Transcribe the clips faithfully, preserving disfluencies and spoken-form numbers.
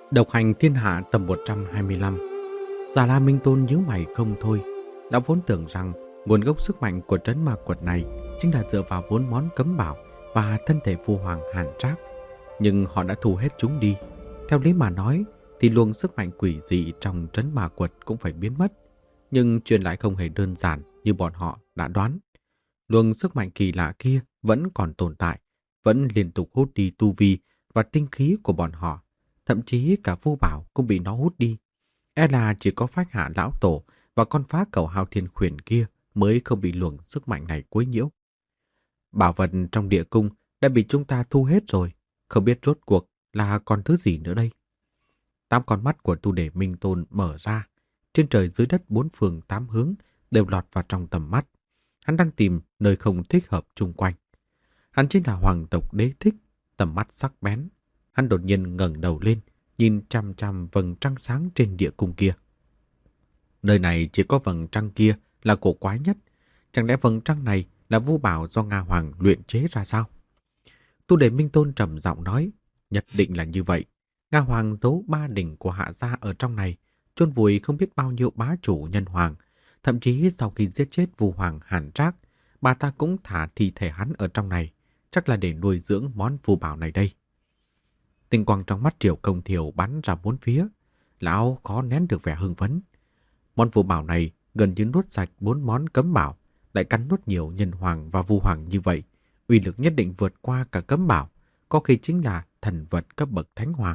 Độc hành thiên hạ tập một trăm hai mươi lăm. Già La Minh Tôn nhíu mày không thôi. Lão vốn tưởng rằng nguồn gốc sức mạnh của trấn ma quật này chính là dựa vào bốn món cấm bảo và thân thể phu hoàng Hàn Trác. Nhưng họ đã thu hết chúng đi. Theo lý mà nói thì luồng sức mạnh quỷ dị trong trấn ma quật cũng phải biến mất. Nhưng chuyện lại không hề đơn giản như bọn họ đã đoán. Luồng sức mạnh kỳ lạ kia vẫn còn tồn tại, vẫn liên tục hút đi tu vi và tinh khí của bọn họ. Thậm chí cả Vu Bảo cũng bị nó hút đi. E là chỉ có Phách Hạ Lão Tổ và con phá cầu Hao Thiên Khuyển kia mới không bị luồng sức mạnh này quấy nhiễu. Bảo vật trong địa cung đã bị chúng ta thu hết rồi, không biết rốt cuộc là còn thứ gì nữa đây. Tám con mắt của Tu Đề Minh Tôn mở ra, trên trời dưới đất bốn phương tám hướng đều lọt vào trong tầm mắt. Hắn đang tìm nơi không thích hợp chung quanh. Hắn chính là hoàng tộc Đế Thích, tầm mắt sắc bén. Hắn đột nhiên ngẩng đầu lên, nhìn chằm chằm vầng trăng sáng trên địa cung kia. Nơi này chỉ có vầng trăng kia là cổ quái nhất. Chẳng lẽ vầng trăng này là Vu Bảo do Nga Hoàng luyện chế ra sao? Tu Đề Minh Tôn trầm giọng nói, nhất định là như vậy. Nga Hoàng giấu ba đỉnh của Hạ gia ở trong này, chôn vùi không biết bao nhiêu bá chủ nhân hoàng. Thậm chí sau khi giết chết Vu Hoàng Hàn Trác, bà ta cũng thả thi thể hắn ở trong này, chắc là để nuôi dưỡng món phù bảo này đây. Tinh quang trong mắt Triều Công Thiều bắn ra bốn phía, lão khó nén được vẻ hưng phấn. Món phù bảo này gần như nuốt sạch bốn món cấm bảo, lại cắn nuốt nhiều nhân hoàng và vu hoàng như vậy, uy lực nhất định vượt qua cả cấm bảo, có khi chính là thần vật cấp bậc thánh hoàng.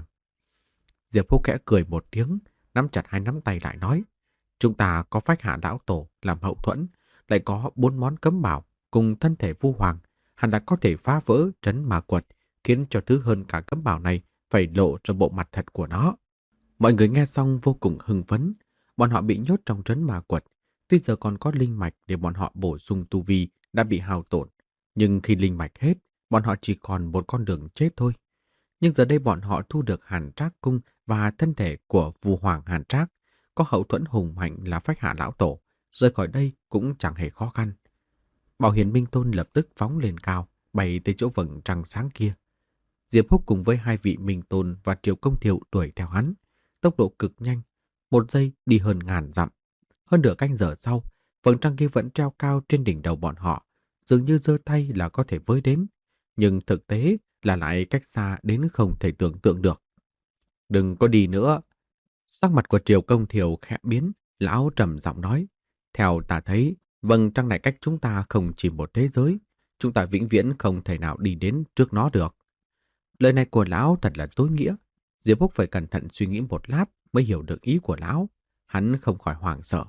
Diệp Húc khẽ cười một tiếng, nắm chặt hai nắm tay lại nói, chúng ta có Phách Hạ Lão Tổ làm hậu thuẫn, lại có bốn món cấm bảo cùng thân thể vu hoàng, hẳn đã có thể phá vỡ trấn ma quật, khiến cho thứ hơn cả cấm bảo này phải lộ ra bộ mặt thật của nó. Mọi người nghe xong vô cùng hưng phấn. Bọn họ bị nhốt trong trấn ma quật, tuy giờ còn có linh mạch để bọn họ bổ sung tu vi đã bị hao tổn, nhưng khi linh mạch hết, bọn họ chỉ còn một con đường chết thôi. Nhưng giờ đây bọn họ thu được Hàn Trác cung và thân thể của Vu Hoàng Hàn Trác, có hậu thuẫn hùng mạnh là Phách Hạ Lão Tổ, rời khỏi đây cũng chẳng hề khó khăn. Bảo Hiền Minh Tôn lập tức phóng lên cao, bay tới chỗ vầng trăng sáng kia. Diệp Húc cùng với hai vị Minh Tôn và Triều Công Thiệu đuổi theo hắn, tốc độ cực nhanh, một giây đi hơn ngàn dặm. Hơn nửa canh giờ sau, vầng trăng kia vẫn treo cao trên đỉnh đầu bọn họ, dường như giơ tay là có thể với đến, nhưng thực tế là lại cách xa đến không thể tưởng tượng được. Đừng có đi nữa. Sắc mặt của Triều Công Thiều khẽ biến, lão trầm giọng nói, theo ta thấy, vầng trăng này cách chúng ta không chỉ một thế giới, chúng ta vĩnh viễn không thể nào đi đến trước nó được. Lời này của lão thật là tối nghĩa. Diệp Húc phải cẩn thận suy nghĩ một lát mới hiểu được ý của lão. Hắn không khỏi hoảng sợ.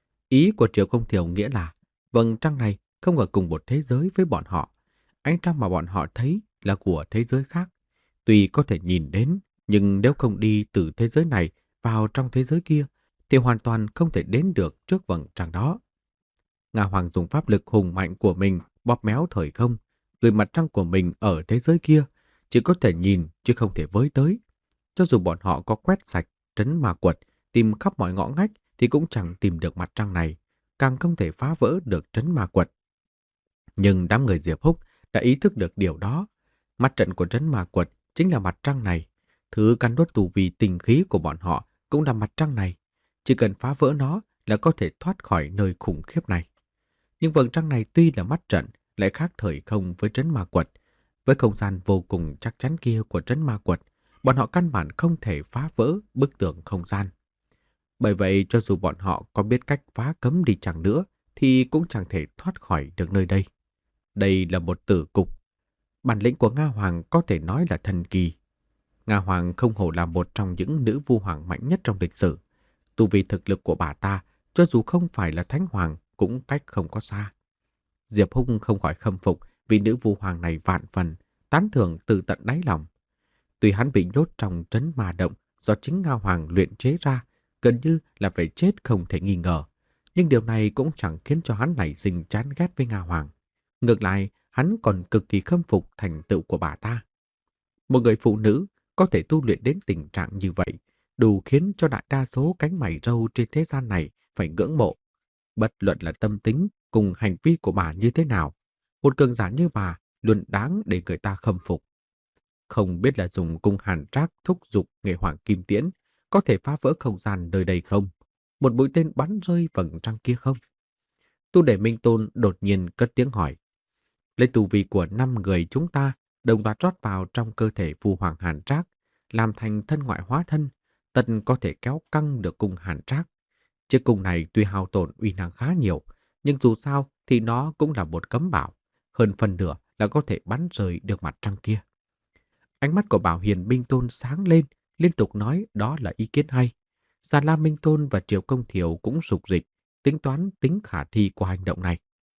Ý của Triều Công Thiều nghĩa là vầng trăng này không ở cùng một thế giới với bọn họ. Ánh trăng mà bọn họ thấy là của thế giới khác. Tuy có thể nhìn đến, nhưng nếu không đi từ thế giới này vào trong thế giới kia, thì hoàn toàn không thể đến được trước vầng trăng đó. Nga Hoàng dùng pháp lực hùng mạnh của mình bóp méo thời không, gửi mặt trăng của mình ở thế giới kia, chỉ có thể nhìn chứ không thể với tới. Cho dù bọn họ có quét sạch trấn ma quật, tìm khắp mọi ngõ ngách thì cũng chẳng tìm được mặt trăng này, càng không thể phá vỡ được trấn ma quật. Nhưng đám người Diệp Húc đã ý thức được điều đó. Mặt trận của trấn ma quật chính là mặt trăng này. Thứ cắn đốt tù vì tình khí của bọn họ cũng là mặt trăng này. Chỉ cần phá vỡ nó là có thể thoát khỏi nơi khủng khiếp này. Nhưng vầng trăng này tuy là mắt trận, lại khác thời không với trấn ma quật. Với không gian vô cùng chắc chắn kia của trấn ma quật, bọn họ căn bản không thể phá vỡ bức tường không gian. Bởi vậy, cho dù bọn họ có biết cách phá cấm đi chẳng nữa, thì cũng chẳng thể thoát khỏi được nơi đây. Đây là một tử cục. Bản lĩnh của Nga Hoàng có thể nói là thần kỳ. Nga Hoàng không hổ là một trong những nữ vu hoàng mạnh nhất trong lịch sử. Tu vi thực lực của bà ta, cho dù không phải là thánh hoàng, cũng cách không có xa. Diệp Húc không khỏi khâm phục vì nữ vu hoàng này vạn phần, tán thưởng từ tận đáy lòng. Tuy hắn bị nhốt trong trấn ma động do chính Nga Hoàng luyện chế ra, gần như là phải chết không thể nghi ngờ. Nhưng điều này cũng chẳng khiến cho hắn nảy sinh chán ghét với Nga Hoàng. Ngược lại, hắn còn cực kỳ khâm phục thành tựu của bà ta. Một người phụ nữ có thể tu luyện đến tình trạng như vậy, đủ khiến cho đại đa số cánh mày râu trên thế gian này phải ngưỡng mộ. Bất luận là tâm tính cùng hành vi của bà như thế nào, một cường giả như bà luôn đáng để người ta khâm phục. Không biết là dùng cung hàn trác thúc giục nghệ hoàng kim tiễn có thể phá vỡ không gian nơi đây không? Một mũi tên bắn rơi vầng trăng kia không? Tu Để Minh Tôn đột nhiên cất tiếng hỏi. Lấy tu vi của năm người chúng ta đồng loạt rót vào trong cơ thể Phu Hoàng Hàn Trác, làm thành thân ngoại hóa thân, tất có thể kéo căng được cung Hàn Trác. Chiếc cung này tuy hao tổn uy năng khá nhiều, nhưng dù sao thì nó cũng là một cấm bảo, hơn phần nửa là có thể bắn rời được mặt trăng kia. Ánh mắt của Bảo Hiền Minh Tôn sáng lên, liên tục nói đó là ý kiến hay. Già La Minh Tôn và Triều Công Thiểu cũng sục dịch, tính toán tính khả thi của hành động này.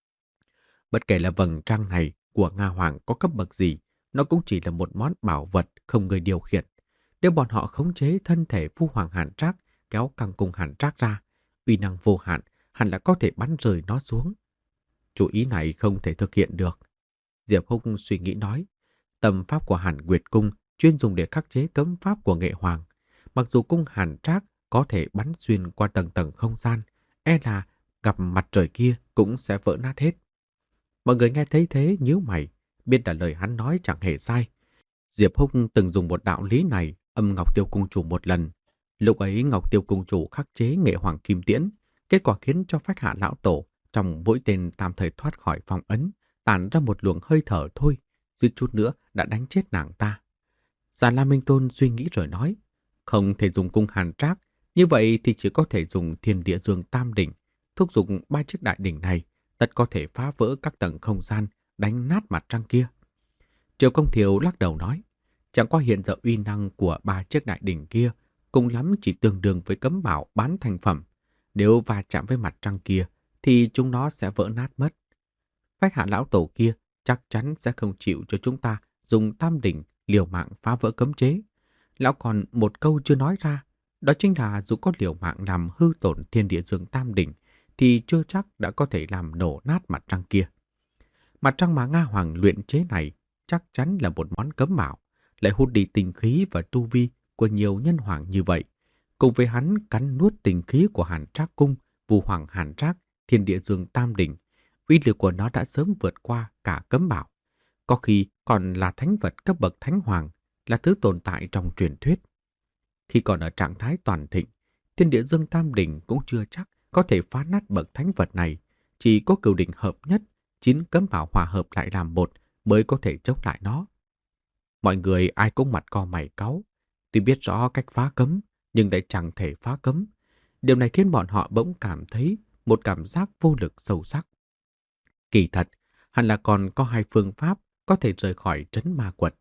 Bất kể là vầng trăng này của Nga Hoàng có cấp bậc gì, nó cũng chỉ là một món bảo vật không người điều khiển. Nếu bọn họ khống chế thân thể Phu Hoàng Hàn Trác, kéo căng cung Hàn Trác ra, uy năng vô hạn hẳn là có thể bắn rời nó xuống. Chủ ý này không thể thực hiện được. Diệp Húc suy nghĩ nói, tâm pháp của Hàn Nguyệt Cung chuyên dùng để khắc chế cấm pháp của Nghệ Hoàng. Mặc dù cung Hàn Trác có thể bắn xuyên qua tầng tầng không gian, e là gặp mặt trời kia cũng sẽ vỡ nát hết. Mọi người nghe thấy thế nhíu mày, biết là lời hắn nói chẳng hề sai. Diệp Húc từng dùng một đạo lý này âm Ngọc Tiêu Cung Chủ một lần. Lúc ấy Ngọc Tiêu Cung Chủ khắc chế Nghệ Hoàng Kim Tiễn, kết quả khiến cho Phách Hạ Lão Tổ trong mũi tên tạm thời thoát khỏi phong ấn, tản ra một luồng hơi thở thôi, suýt chút nữa đã đánh chết nàng ta. Già La Minh Tôn suy nghĩ rồi nói, không thể dùng cung Hàn Trác, như vậy thì chỉ có thể dùng Thiên Địa Dương Tam Đỉnh, thúc giục ba chiếc đại đỉnh này, tất có thể phá vỡ các tầng không gian, đánh nát mặt trăng kia. Triều Công Thiểu lắc đầu nói, chẳng qua hiện giờ uy năng của ba chiếc đại đỉnh kia cùng lắm chỉ tương đương với cấm bảo bán thành phẩm. Nếu va chạm với mặt trăng kia thì chúng nó sẽ vỡ nát mất. Phách Hạ Lão Tổ kia chắc chắn sẽ không chịu cho chúng ta dùng tam đỉnh liều mạng phá vỡ cấm chế. Lão còn một câu chưa nói ra, đó chính là dù có liều mạng làm hư tổn Thiên Địa Dương Tam Đỉnh thì chưa chắc đã có thể làm nổ nát mặt trăng kia. Mặt trăng mà Nga Hoàng luyện chế này chắc chắn là một món cấm bảo, lại hút đi tinh khí và tu vi của nhiều nhân hoàng như vậy. Cùng với hắn cắn nuốt tinh khí của Hàn Trác Cung, Vu Hoàng Hàn Trác, Thiên Địa Dương Tam Đỉnh, uy lực của nó đã sớm vượt qua cả cấm bảo. Có khi còn là thánh vật cấp bậc thánh hoàng, là thứ tồn tại trong truyền thuyết. Khi còn ở trạng thái toàn thịnh, Thiên Địa Dương Tam Đỉnh cũng chưa chắc có thể phá nát bậc thánh vật này. Chỉ có cửu đỉnh hợp nhất, chín cấm bảo hòa hợp lại làm một mới có thể chống lại nó. Mọi người ai cũng mặt co mày cáu, tuy biết rõ cách phá cấm, nhưng lại chẳng thể phá cấm. Điều này khiến bọn họ bỗng cảm thấy một cảm giác vô lực sâu sắc. Kỳ thật, hẳn là còn có hai phương pháp có thể rời khỏi trấn ma quật.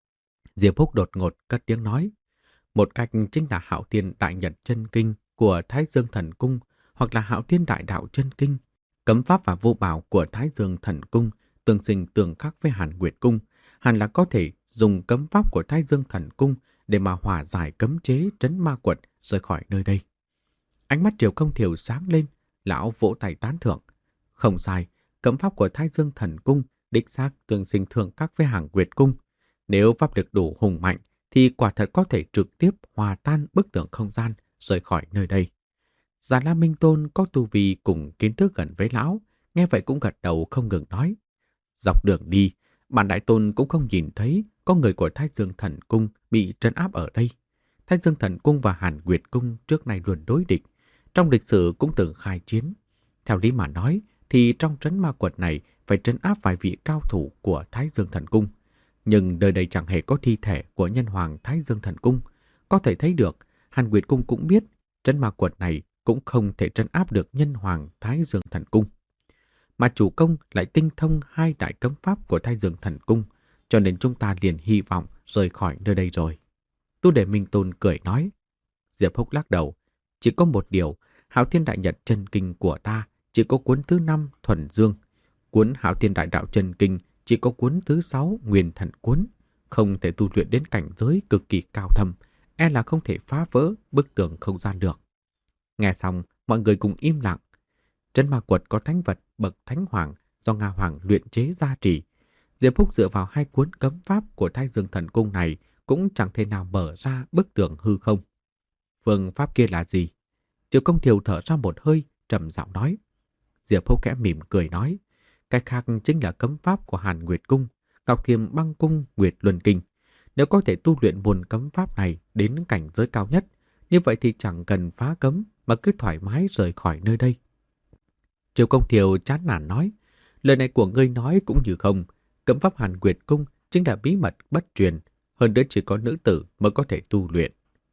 Diệp Húc đột ngột cất tiếng nói. Một cách chính là Hạo Thiên Đại Nhật Chân Kinh của Thái Dương Thần Cung, hoặc là Hạo Thiên Đại Đạo Chân Kinh. Cấm pháp và vô bảo của Thái Dương Thần Cung tương sinh tương khắc với Hàn Nguyệt Cung, hẳn là có thể dùng cấm pháp của Thái Dương Thần Cung để mà hòa giải cấm chế trấn ma quật rời khỏi nơi đây. Ánh mắt Triều Công Thiểu sáng lên, lão vỗ tay tán thưởng. Không sai, cấm pháp của Thái Dương Thần Cung đích xác tương sinh tương khắc với Hàn Nguyệt Cung. Nếu pháp lực đủ hùng mạnh thì quả thật có thể trực tiếp hòa tan bức tường không gian rời khỏi nơi đây. Già La Minh Tôn có tu vi cùng kiến thức gần với lão, nghe vậy cũng gật đầu không ngừng nói. Dọc đường đi, bản đại tôn cũng không nhìn thấy có người của Thái Dương Thần Cung bị trấn áp ở đây. Thái Dương Thần Cung và Hàn Nguyệt Cung trước này luôn đối địch, trong lịch sử cũng từng khai chiến. Theo lý mà nói thì trong trấn ma quật này phải trấn áp vài vị cao thủ của Thái Dương Thần Cung. Nhưng nơi đây chẳng hề có thi thể của nhân hoàng Thái Dương Thần Cung. Có thể thấy được, Hàn Nguyệt Cung cũng biết trấn ma quật này cũng không thể trấn áp được nhân hoàng Thái Dương Thần Cung. Mà chủ công lại tinh thông hai đại cấm pháp của Thái Dương Thần Cung, cho nên chúng ta liền hy vọng rời khỏi nơi đây rồi. Tu Để Minh Tôn cười nói. Diệp Húc lắc đầu. Chỉ có một điều, Hạo Thiên Đại Nhật Chân Kinh của ta chỉ có cuốn thứ năm Thuần Dương. Cuốn Hạo Thiên Đại Đạo Chân Kinh chỉ có cuốn thứ sáu Nguyên Thần Cuốn. Không thể tu luyện đến cảnh giới cực kỳ cao thâm, e là không thể phá vỡ bức tường không gian được. Nghe xong, mọi người cùng im lặng. Trấn ma quật có thánh vật bậc thánh hoàng do Nga Hoàng luyện chế gia trì. Diệp Húc dựa vào hai cuốn cấm pháp của Thái Dương Thần Cung này cũng chẳng thể nào mở ra bức tường hư không. Phương pháp kia là gì? Triều Công Thiểu thở ra một hơi, trầm giọng nói. Diệp Húc khẽ mỉm cười nói. Cách khác chính là cấm pháp của Hàn Nguyệt Cung, Ngọc Thiềm Băng Cung, Nguyệt Luân Kinh. Nếu có thể tu luyện môn cấm pháp này đến cảnh giới cao nhất, như vậy thì chẳng cần phá cấm mà cứ thoải mái rời khỏi nơi đây. Triều Công Thiều chán nản nói, lời này của ngươi nói cũng như không. Cấm pháp Hàn Nguyệt Cung chính là bí mật bất truyền, hơn nữa chỉ có nữ tử mới có thể tu luyện.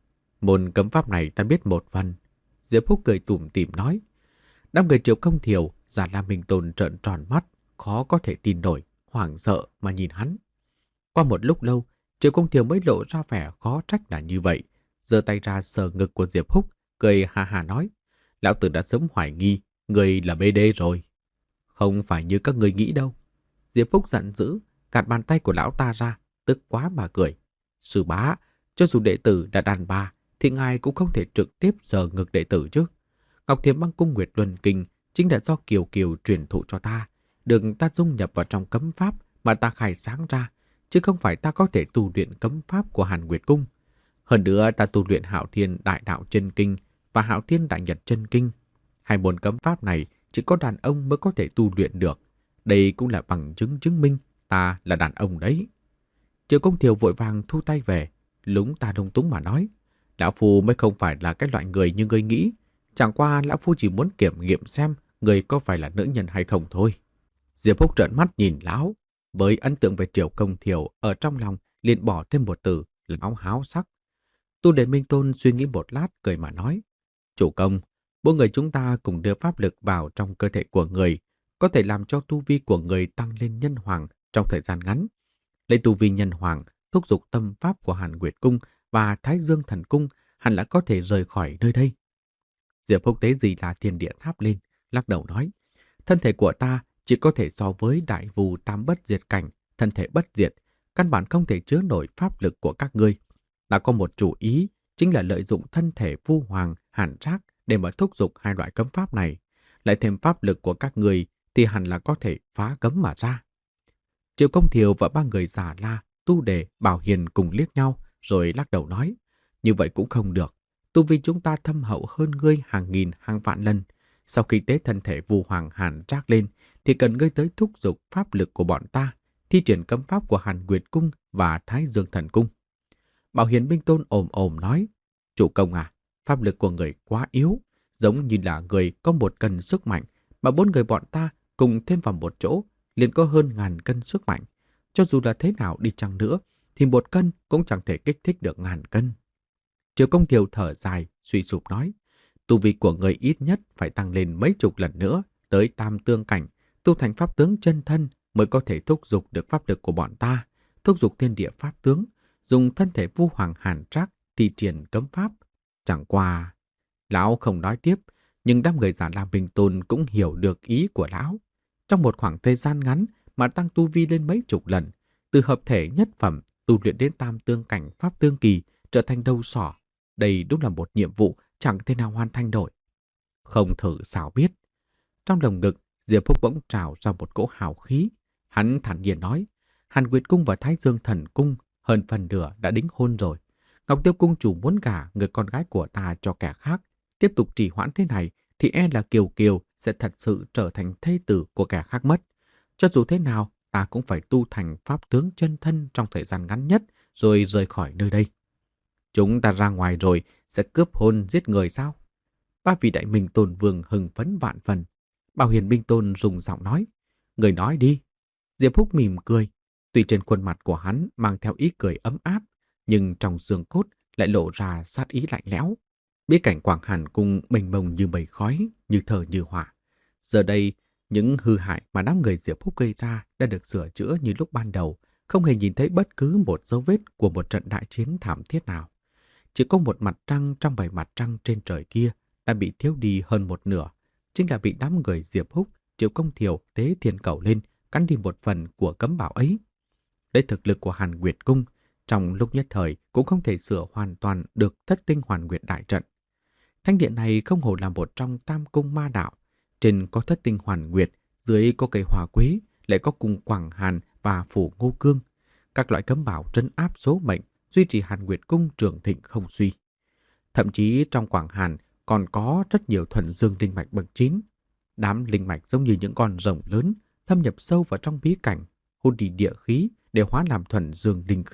Môn cấm pháp này ta biết một phần. Diệp Húc cười tủm tỉm nói. Đám người Triều Công Thiều, Già La Minh Tôn trợn tròn mắt, khó có thể tin nổi, hoảng sợ mà nhìn hắn. Qua một lúc lâu, Triều Công Thiều mới lộ ra vẻ khó trách là như vậy, giơ tay ra sờ ngực của Diệp Húc, cười hà hà nói, lão tử đã sớm hoài nghi, người là bê đê rồi. Không phải như các người nghĩ đâu. Diệp Húc giận dữ, gạt bàn tay của lão ta ra, tức quá mà cười. Sư bá, cho dù đệ tử là đàn bà, thì ngài cũng không thể trực tiếp sờ ngực đệ tử chứ. Ngọc Thiềm Băng Cung Nguyệt Luân Kinh chính là do Kiều Kiều truyền thụ cho ta, được ta dung nhập vào trong cấm pháp mà ta khai sáng ra, chứ không phải ta có thể tu luyện cấm pháp của Hàn Nguyệt Cung. Hơn nữa ta tu luyện Hạo Thiên Đại Đạo Chân Kinh và Hạo Thiên Đại Nhật Chân Kinh. Hai môn cấm pháp này chỉ có đàn ông mới có thể tu luyện được. Đây cũng là bằng chứng chứng minh ta là đàn ông đấy. Triều Công Thiều vội vàng thu tay về, lúng ta lung túng mà nói, lão phu mới không phải là cái loại người như ngươi nghĩ. Chẳng qua lão phu chỉ muốn kiểm nghiệm xem người có phải là nữ nhân hay không thôi. Diệp Húc trợn mắt nhìn lão, với ấn tượng về Triều Công Thiều ở trong lòng liền bỏ thêm một từ, lão háo sắc. Tu Đề Minh Tôn suy nghĩ một lát cười mà nói, chủ công, bốn người chúng ta cùng đưa pháp lực vào trong cơ thể của người, có thể làm cho tu vi của người tăng lên nhân hoàng trong thời gian ngắn. Lấy tu vi nhân hoàng, thúc giục tâm pháp của Hàn Nguyệt Cung và Thái Dương Thần Cung hẳn là có thể rời khỏi nơi đây. Diệp Húc tế gì là thiên địa tháp lên, lắc đầu nói, thân thể của ta chỉ có thể so với đại vù tam bất diệt cảnh, thân thể bất diệt, căn bản không thể chứa nổi pháp lực của các ngươi. Đã có một chủ ý, chính là lợi dụng thân thể vu hoàng, hàn trác để mà thúc giục hai loại cấm pháp này. Lại thêm pháp lực của các ngươi thì hẳn là có thể phá cấm mà ra. Triệu Công Thiều và ba người Già La, Tu Đề, Bảo Hiền cùng liếc nhau rồi lắc đầu nói, như vậy cũng không được. Tu vi chúng ta thâm hậu hơn ngươi hàng nghìn hàng vạn lần. Sau khi tế thân thể vu hoàng hàn trác lên thì cần ngươi tới thúc giục pháp lực của bọn ta, thi triển cấm pháp của Hàn Nguyệt Cung và Thái Dương Thần Cung. Bảo Hiền Minh Tôn ồm ồm nói, chủ công à, pháp lực của người quá yếu, giống như là người có một cân sức mạnh, mà bốn người bọn ta cùng thêm vào một chỗ liền có hơn ngàn cân sức mạnh. Cho dù là thế nào đi chăng nữa, thì một cân cũng chẳng thể kích thích được ngàn cân. Triều Công Thiều thở dài, suy sụp nói, tu vi của người ít nhất phải tăng lên mấy chục lần nữa, tới tam tương cảnh, tu thành pháp tướng chân thân mới có thể thúc giục được pháp lực của bọn ta, thúc giục thiên địa pháp tướng, dùng thân thể vu hoàng hàn trác thi triển cấm pháp. Chẳng qua, lão không nói tiếp, nhưng đám người Già La Minh Tôn cũng hiểu được ý của lão. Trong một khoảng thời gian ngắn mà tăng tu vi lên mấy chục lần, từ hợp thể nhất phẩm tu luyện đến tam tương cảnh pháp tương kỳ trở thành đầu sỏ, đây đúng là một nhiệm vụ chẳng thể nào hoàn thành nổi. Không thử sao biết. Trong lồng ngực, Diệp Húc bỗng trào ra một cỗ hào khí. Hắn thản nhiên nói, Hàn Nguyệt Cung và Thái Dương Thần Cung hơn phần nửa đã đính hôn rồi. Ngọc Tiêu Cung chủ muốn gả người con gái của ta cho kẻ khác. Tiếp tục trì hoãn thế này thì e là Kiều Kiều sẽ thật sự trở thành thê tử của kẻ khác mất. Cho dù thế nào, ta cũng phải tu thành pháp tướng chân thân trong thời gian ngắn nhất rồi rời khỏi nơi đây. Chúng ta ra ngoài rồi sẽ cướp hôn giết người sao? Ba vị đại minh tôn vương hưng phấn vạn phần. Bảo Hiền Minh Tôn rùng giọng nói, người nói đi. Diệp Húc mỉm cười. Tuy trên khuôn mặt của hắn mang theo ý cười ấm áp, nhưng trong xương cốt lại lộ ra sát ý lạnh lẽo. Bí cảnh Quảng Hàn Cung mênh mông như mây khói, như thờ như hỏa. Giờ đây, những hư hại mà đám người Diệp Húc gây ra đã được sửa chữa như lúc ban đầu, không hề nhìn thấy bất cứ một dấu vết của một trận đại chiến thảm thiết nào. Chỉ có một mặt trăng trong bảy mặt trăng trên trời kia đã bị thiếu đi hơn một nửa, chính là bị đám người Diệp Húc, Triệu Công Thiều tế thiên cầu lên, cắn đi một phần của cấm bảo ấy. Lấy thực lực của Hàn Nguyệt Cung, trong lúc nhất thời cũng không thể sửa hoàn toàn được thất tinh hoàn nguyệt đại trận. Thanh điện này không hổ là một trong tam cung ma đạo, trên có thất tinh hoàn nguyệt, dưới có cây hòa quế, lại có cung Quảng Hàn và phủ Ngô Cương. Các loại cấm bảo trấn áp số mệnh, duy trì Hàn Nguyệt Cung trường thịnh không suy. Thậm chí trong Quảng Hàn còn có rất nhiều thuần dương linh mạch bậc chín. Đám linh mạch giống như những con rồng lớn, thâm nhập sâu vào trong bí cảnh, hút đi địa khí để hóa làm thuần dương linh khí.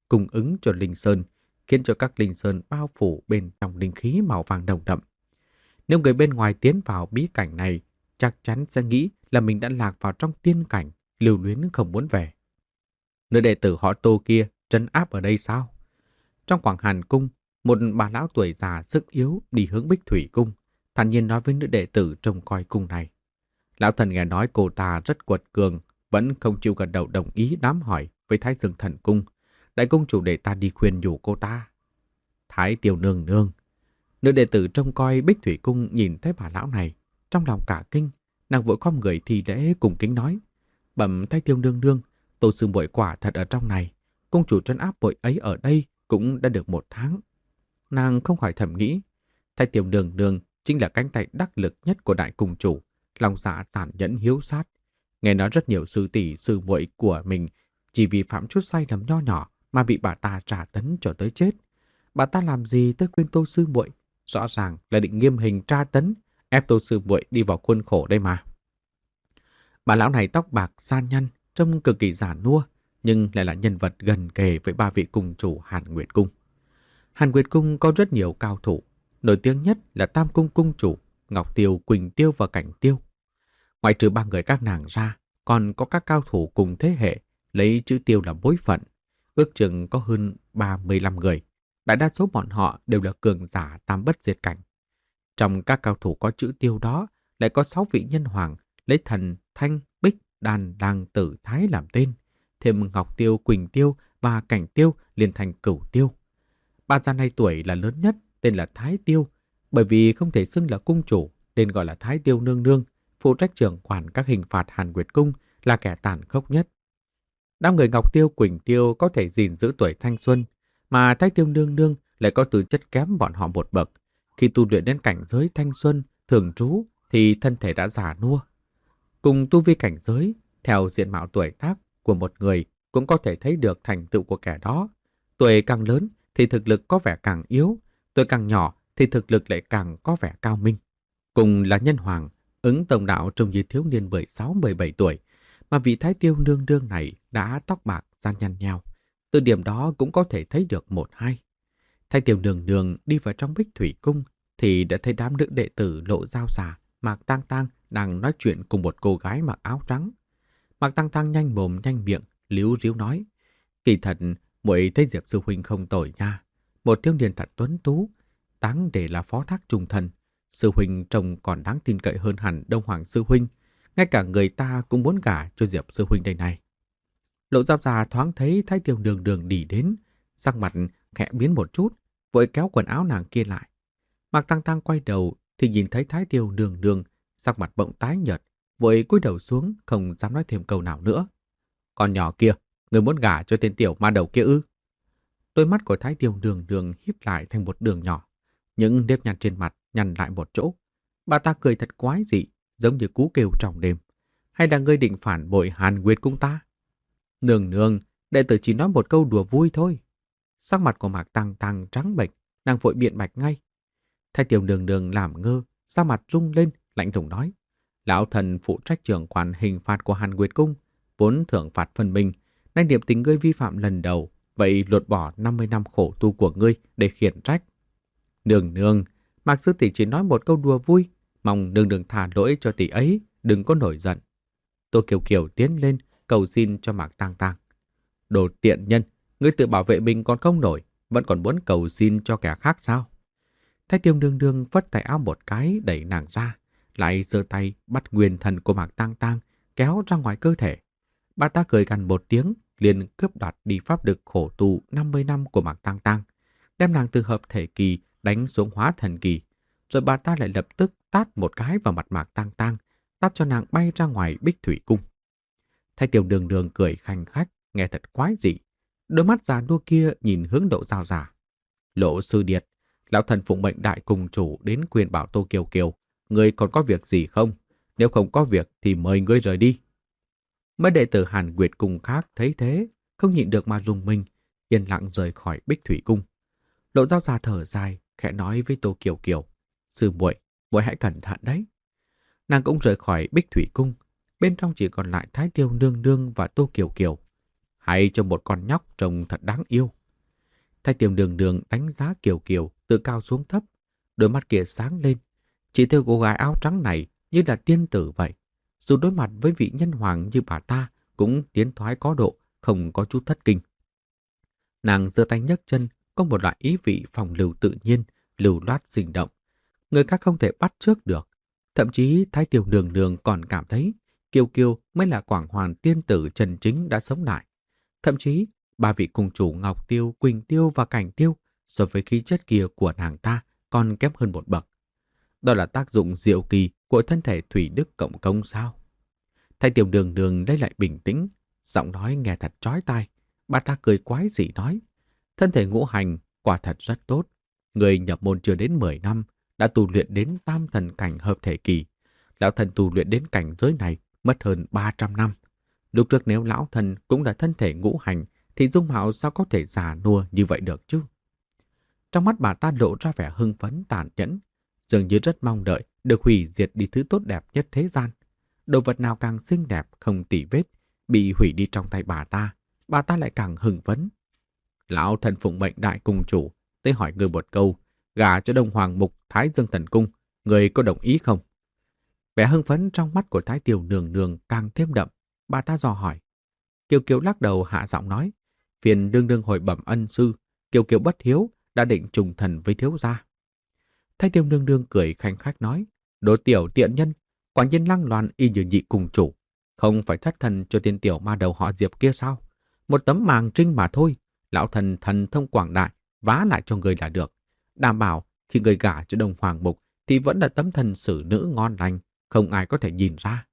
cung ứng cho linh sơn, khiến cho các linh sơn bao phủ bên trong linh khí màu vàng nồng đậm. Nếu người bên ngoài tiến vào bí cảnh này, chắc chắn sẽ nghĩ là mình đã lạc vào trong tiên cảnh, lưu luyến không muốn về. Nữ đệ tử họ Tô kia trấn áp ở đây sao? Trong Quảng Hàn cung, một bà lão tuổi già sức yếu đi hướng Bích Thủy cung, thản nhiên nói với nữ đệ tử trông coi cung này. Lão thần nghe nói cô ta rất quật cường, vẫn không chịu gật đầu đồng ý đám hỏi với Thái Dương Thần cung. Đại cung chủ để ta đi khuyên nhủ cô ta. Thái Tiêu nương nương. Nữ đệ tử trông coi Bích Thủy cung nhìn thấy bà lão này, trong lòng cả kinh, nàng vội khom người thi lễ cùng kính nói: Bẩm Thái Tiêu nương nương, tổ sư muội quả thật ở trong này, cung chủ trấn áp muội ấy ở đây cũng đã được một tháng. Nàng không khỏi thầm nghĩ, Thái Tiêu nương nương chính là cánh tay đắc lực nhất của đại cung chủ, lòng dạ tàn nhẫn hiếu sát. Nghe nói rất nhiều sư tỷ sư muội của mình chỉ vì phạm chút sai lầm nho nhỏ mà bị bà ta tra tấn cho tới chết. Bà ta làm gì tới khuyên Tô sư muội, rõ ràng là định nghiêm hình tra tấn, ép Tô sư muội đi vào khuôn khổ đây mà. Bà lão này tóc bạc san nhăn, trông cực kỳ già nua, nhưng lại là nhân vật gần kề với ba vị cung chủ Hàn Nguyệt cung. Hàn Nguyệt cung có rất nhiều cao thủ, nổi tiếng nhất là Tam cung cung chủ Ngọc Tiêu, Quỳnh Tiêu và Cảnh Tiêu. Ngoại trừ ba người các nàng ra, còn có các cao thủ cùng thế hệ lấy chữ Tiêu làm bối phận, ước chừng có hơn ba mươi lăm người. Đại đa số bọn họ đều là cường giả tam bất diệt cảnh. Trong các cao thủ có chữ Tiêu đó, lại có sáu vị nhân hoàng lấy thần, thanh, bích, đàn, lang, tử, thái làm tên, thêm Ngọc Tiêu, Quỳnh Tiêu và Cảnh Tiêu liền thành Cửu Tiêu. Bà già này tuổi là lớn nhất, tên là Thái Tiêu, bởi vì không thể xưng là cung chủ nên gọi là Thái Tiêu nương nương, phụ trách trưởng quản các hình phạt Hàn Nguyệt cung, là kẻ tàn khốc nhất. Đám người Ngọc Tiêu, Quỳnh Tiêu có thể gìn giữ tuổi thanh xuân, mà Thái Tiêu nương nương lại có tư chất kém bọn họ một bậc. Khi tu luyện đến cảnh giới thanh xuân thường trú thì thân thể đã già nua. Cùng tu vi cảnh giới, theo diện mạo tuổi tác của một người cũng có thể thấy được thành tựu của kẻ đó. Tuổi càng lớn thì thực lực có vẻ càng yếu, tuổi càng nhỏ thì thực lực lại càng có vẻ cao minh. Cùng là nhân hoàng, Ứng Tông Đạo trông như thiếu niên mười sáu mười bảy tuổi, mà vị Thái Tiêu nương nương này đã tóc bạc gian nhăn nheo. Từ điểm đó cũng có thể thấy được một hai. Thái Tiêu nương nương đi vào trong Bích Thủy cung thì đã thấy đám nữ đệ tử Lộ Giao Xà, Mạc Tang Tang đang nói chuyện cùng một cô gái mặc áo trắng. Mạc Tang Tang nhanh mồm nhanh miệng, líu ríu nói: Kỳ thật, muội thấy Diệp sư huynh không tồi nha, một thiếu niên thật tuấn tú, đáng để là phó thác trung thần. Sư huynh trông còn đáng tin cậy hơn hẳn Đông Hoàng sư huynh, ngay cả người ta cũng muốn gả cho Diệp sư huynh đây này. Lộ Giao Già thoáng thấy Thái Tiêu nương nương đi đến, sắc mặt khẽ biến một chút, vội kéo quần áo nàng kia lại. Mạc Tăng Tăng quay đầu thì nhìn thấy Thái Tiêu nương nương, sắc mặt bỗng tái nhợt, vội cúi đầu xuống không dám nói thêm câu nào nữa. Con nhỏ kia, người muốn gả cho tên tiểu ma đầu kia ư? Đôi mắt của Thái Tiêu nương nương híp lại thành một đường nhỏ, những nếp nhăn trên mặt nhăn lại một chỗ. Bà ta cười thật quái dị, giống như cú kêu trong đêm. Hay là ngươi định phản bội Hàn Nguyệt cung ta? Nương nương, đệ tử chỉ nói một câu đùa vui thôi. Sắc mặt của Mạc Tăng Tăng trắng bệch, nàng vội biện bạch ngay. Thái Tiêu nương nương làm ngơ, da mặt rung lên, lạnh lùng nói: Lão thần phụ trách trưởng quản hình phạt của Hàn Nguyệt cung, vốn thưởng phạt phần mình, nay niệm tình ngươi vi phạm lần đầu, vậy lột bỏ năm mươi năm khổ tu của ngươi để khiển trách. Nương nương, Mạc sư tỷ chỉ nói một câu đùa vui, mong nương nương tha lỗi cho tỷ ấy, đừng có nổi giận. Tô Kiều Kiều tiến lên cầu xin cho Mạc Tang Tang. Đồ tiện nhân, ngươi tự bảo vệ mình còn không nổi, vẫn còn muốn cầu xin cho kẻ khác sao? Thái Tiêu nương nương vất tay áo một cái đẩy nàng ra, lại giơ tay bắt nguyên thần của Mạc Tang Tang kéo ra ngoài cơ thể. Bà ta cười gằn một tiếng, liền cướp đoạt đi pháp lực khổ tu năm mươi năm của Mạc Tang Tang, đem nàng từ hợp thể kỳ đánh xuống hóa thần kỳ, rồi bà ta lại lập tức tát một cái vào mặt Mạc Tang Tang, tát cho nàng bay ra ngoài Bích Thủy cung. Thái Tiêu nương nương cười khanh khách, nghe thật quái dị. Đôi mắt già nua kia nhìn hướng Lộ Giao Già. Lộ sư điệt, lão thần phụng mệnh đại cung chủ đến khuyên bảo Tô Kiều Kiều, ngươi còn có việc gì không? Nếu không có việc thì mời ngươi rời đi. Mấy đệ tử Hàn Nguyệt cung khác thấy thế, không nhịn được mà rùng mình, yên lặng rời khỏi Bích Thủy cung. Lộ Giao Già thở dài, khẽ nói với Tô Kiều Kiều: Sư muội, muội hãy cẩn thận đấy. Nàng cũng rời khỏi Bích Thủy cung, bên trong chỉ còn lại Thái Tiêu nương nương và Tô Kiều Kiều. hay cho một con nhóc trông thật đáng yêu. Thái Tiểu Đường Đường đánh giá Kiều Kiều từ cao xuống thấp, đôi mắt kia sáng lên. Chỉ theo cô gái áo trắng này như là tiên tử vậy. Dù đối mặt với vị nhân hoàng như bà ta cũng tiến thoái có độ, không có chút thất kinh. Nàng giơ tay nhấc chân, có một loại ý vị phòng lưu tự nhiên, lưu loát sinh động. Người khác không thể bắt chước được. Thậm chí Thái Tiểu Đường Đường còn cảm thấy Kiều Kiều mới là quảng hoàn tiên tử chân chính đã sống lại. Thậm chí, ba vị cung chủ Ngọc Tiêu, Quỳnh Tiêu và Cảnh Tiêu so với khí chất kia của nàng ta còn kém hơn một bậc. Đó là tác dụng diệu kỳ của thân thể thủy đức cộng công sao? Thái Tiểu Đường Đường lấy lại bình tĩnh, giọng nói nghe thật chói tai. Bà ta cười quái dị nói, thân thể ngũ hành quả thật rất tốt. Người nhập môn chưa đến mười năm đã tu luyện đến tam thần cảnh hợp thể kỳ. Lão thần tu luyện đến cảnh giới này mất hơn ba trăm năm. Lúc trước nếu lão thần cũng là thân thể ngũ hành thì dung mạo sao có thể già nua như vậy được chứ? Trong mắt bà ta lộ ra vẻ hưng phấn tàn nhẫn, dường như rất mong đợi được hủy diệt đi thứ tốt đẹp nhất thế gian. Đồ vật nào càng xinh đẹp không tỉ vết bị hủy đi trong tay bà ta, bà ta lại càng hưng phấn. Lão thần phụng mệnh đại cung chủ tới hỏi người một câu, gả cho Đông Hoàng Mục Thái Dương Thần Cung, người có đồng ý không? Vẻ hưng phấn trong mắt của Thái Tiểu Nương Nương càng thêm đậm, bà ta dò hỏi. Kiều Kiều lắc đầu hạ giọng nói, phiền đương đương hồi bẩm ân sư, Kiều Kiều bất hiếu đã định trùng thần với thiếu gia. Thái Tiểu Nương Nương cười khanh khách nói, đồ tiểu tiện nhân, quả nhiên lăng loàn y như nhị cùng chủ, không phải thất thần cho tiên tiểu ma đầu họ Diệp kia sao? Một tấm màng trinh mà thôi, lão thần thần thông quảng đại, vá lại cho người là được. Đảm bảo khi người gả cho Đông Hoàng Mục thì vẫn là tấm thần xử nữ ngon lành, không ai có thể nhìn ra.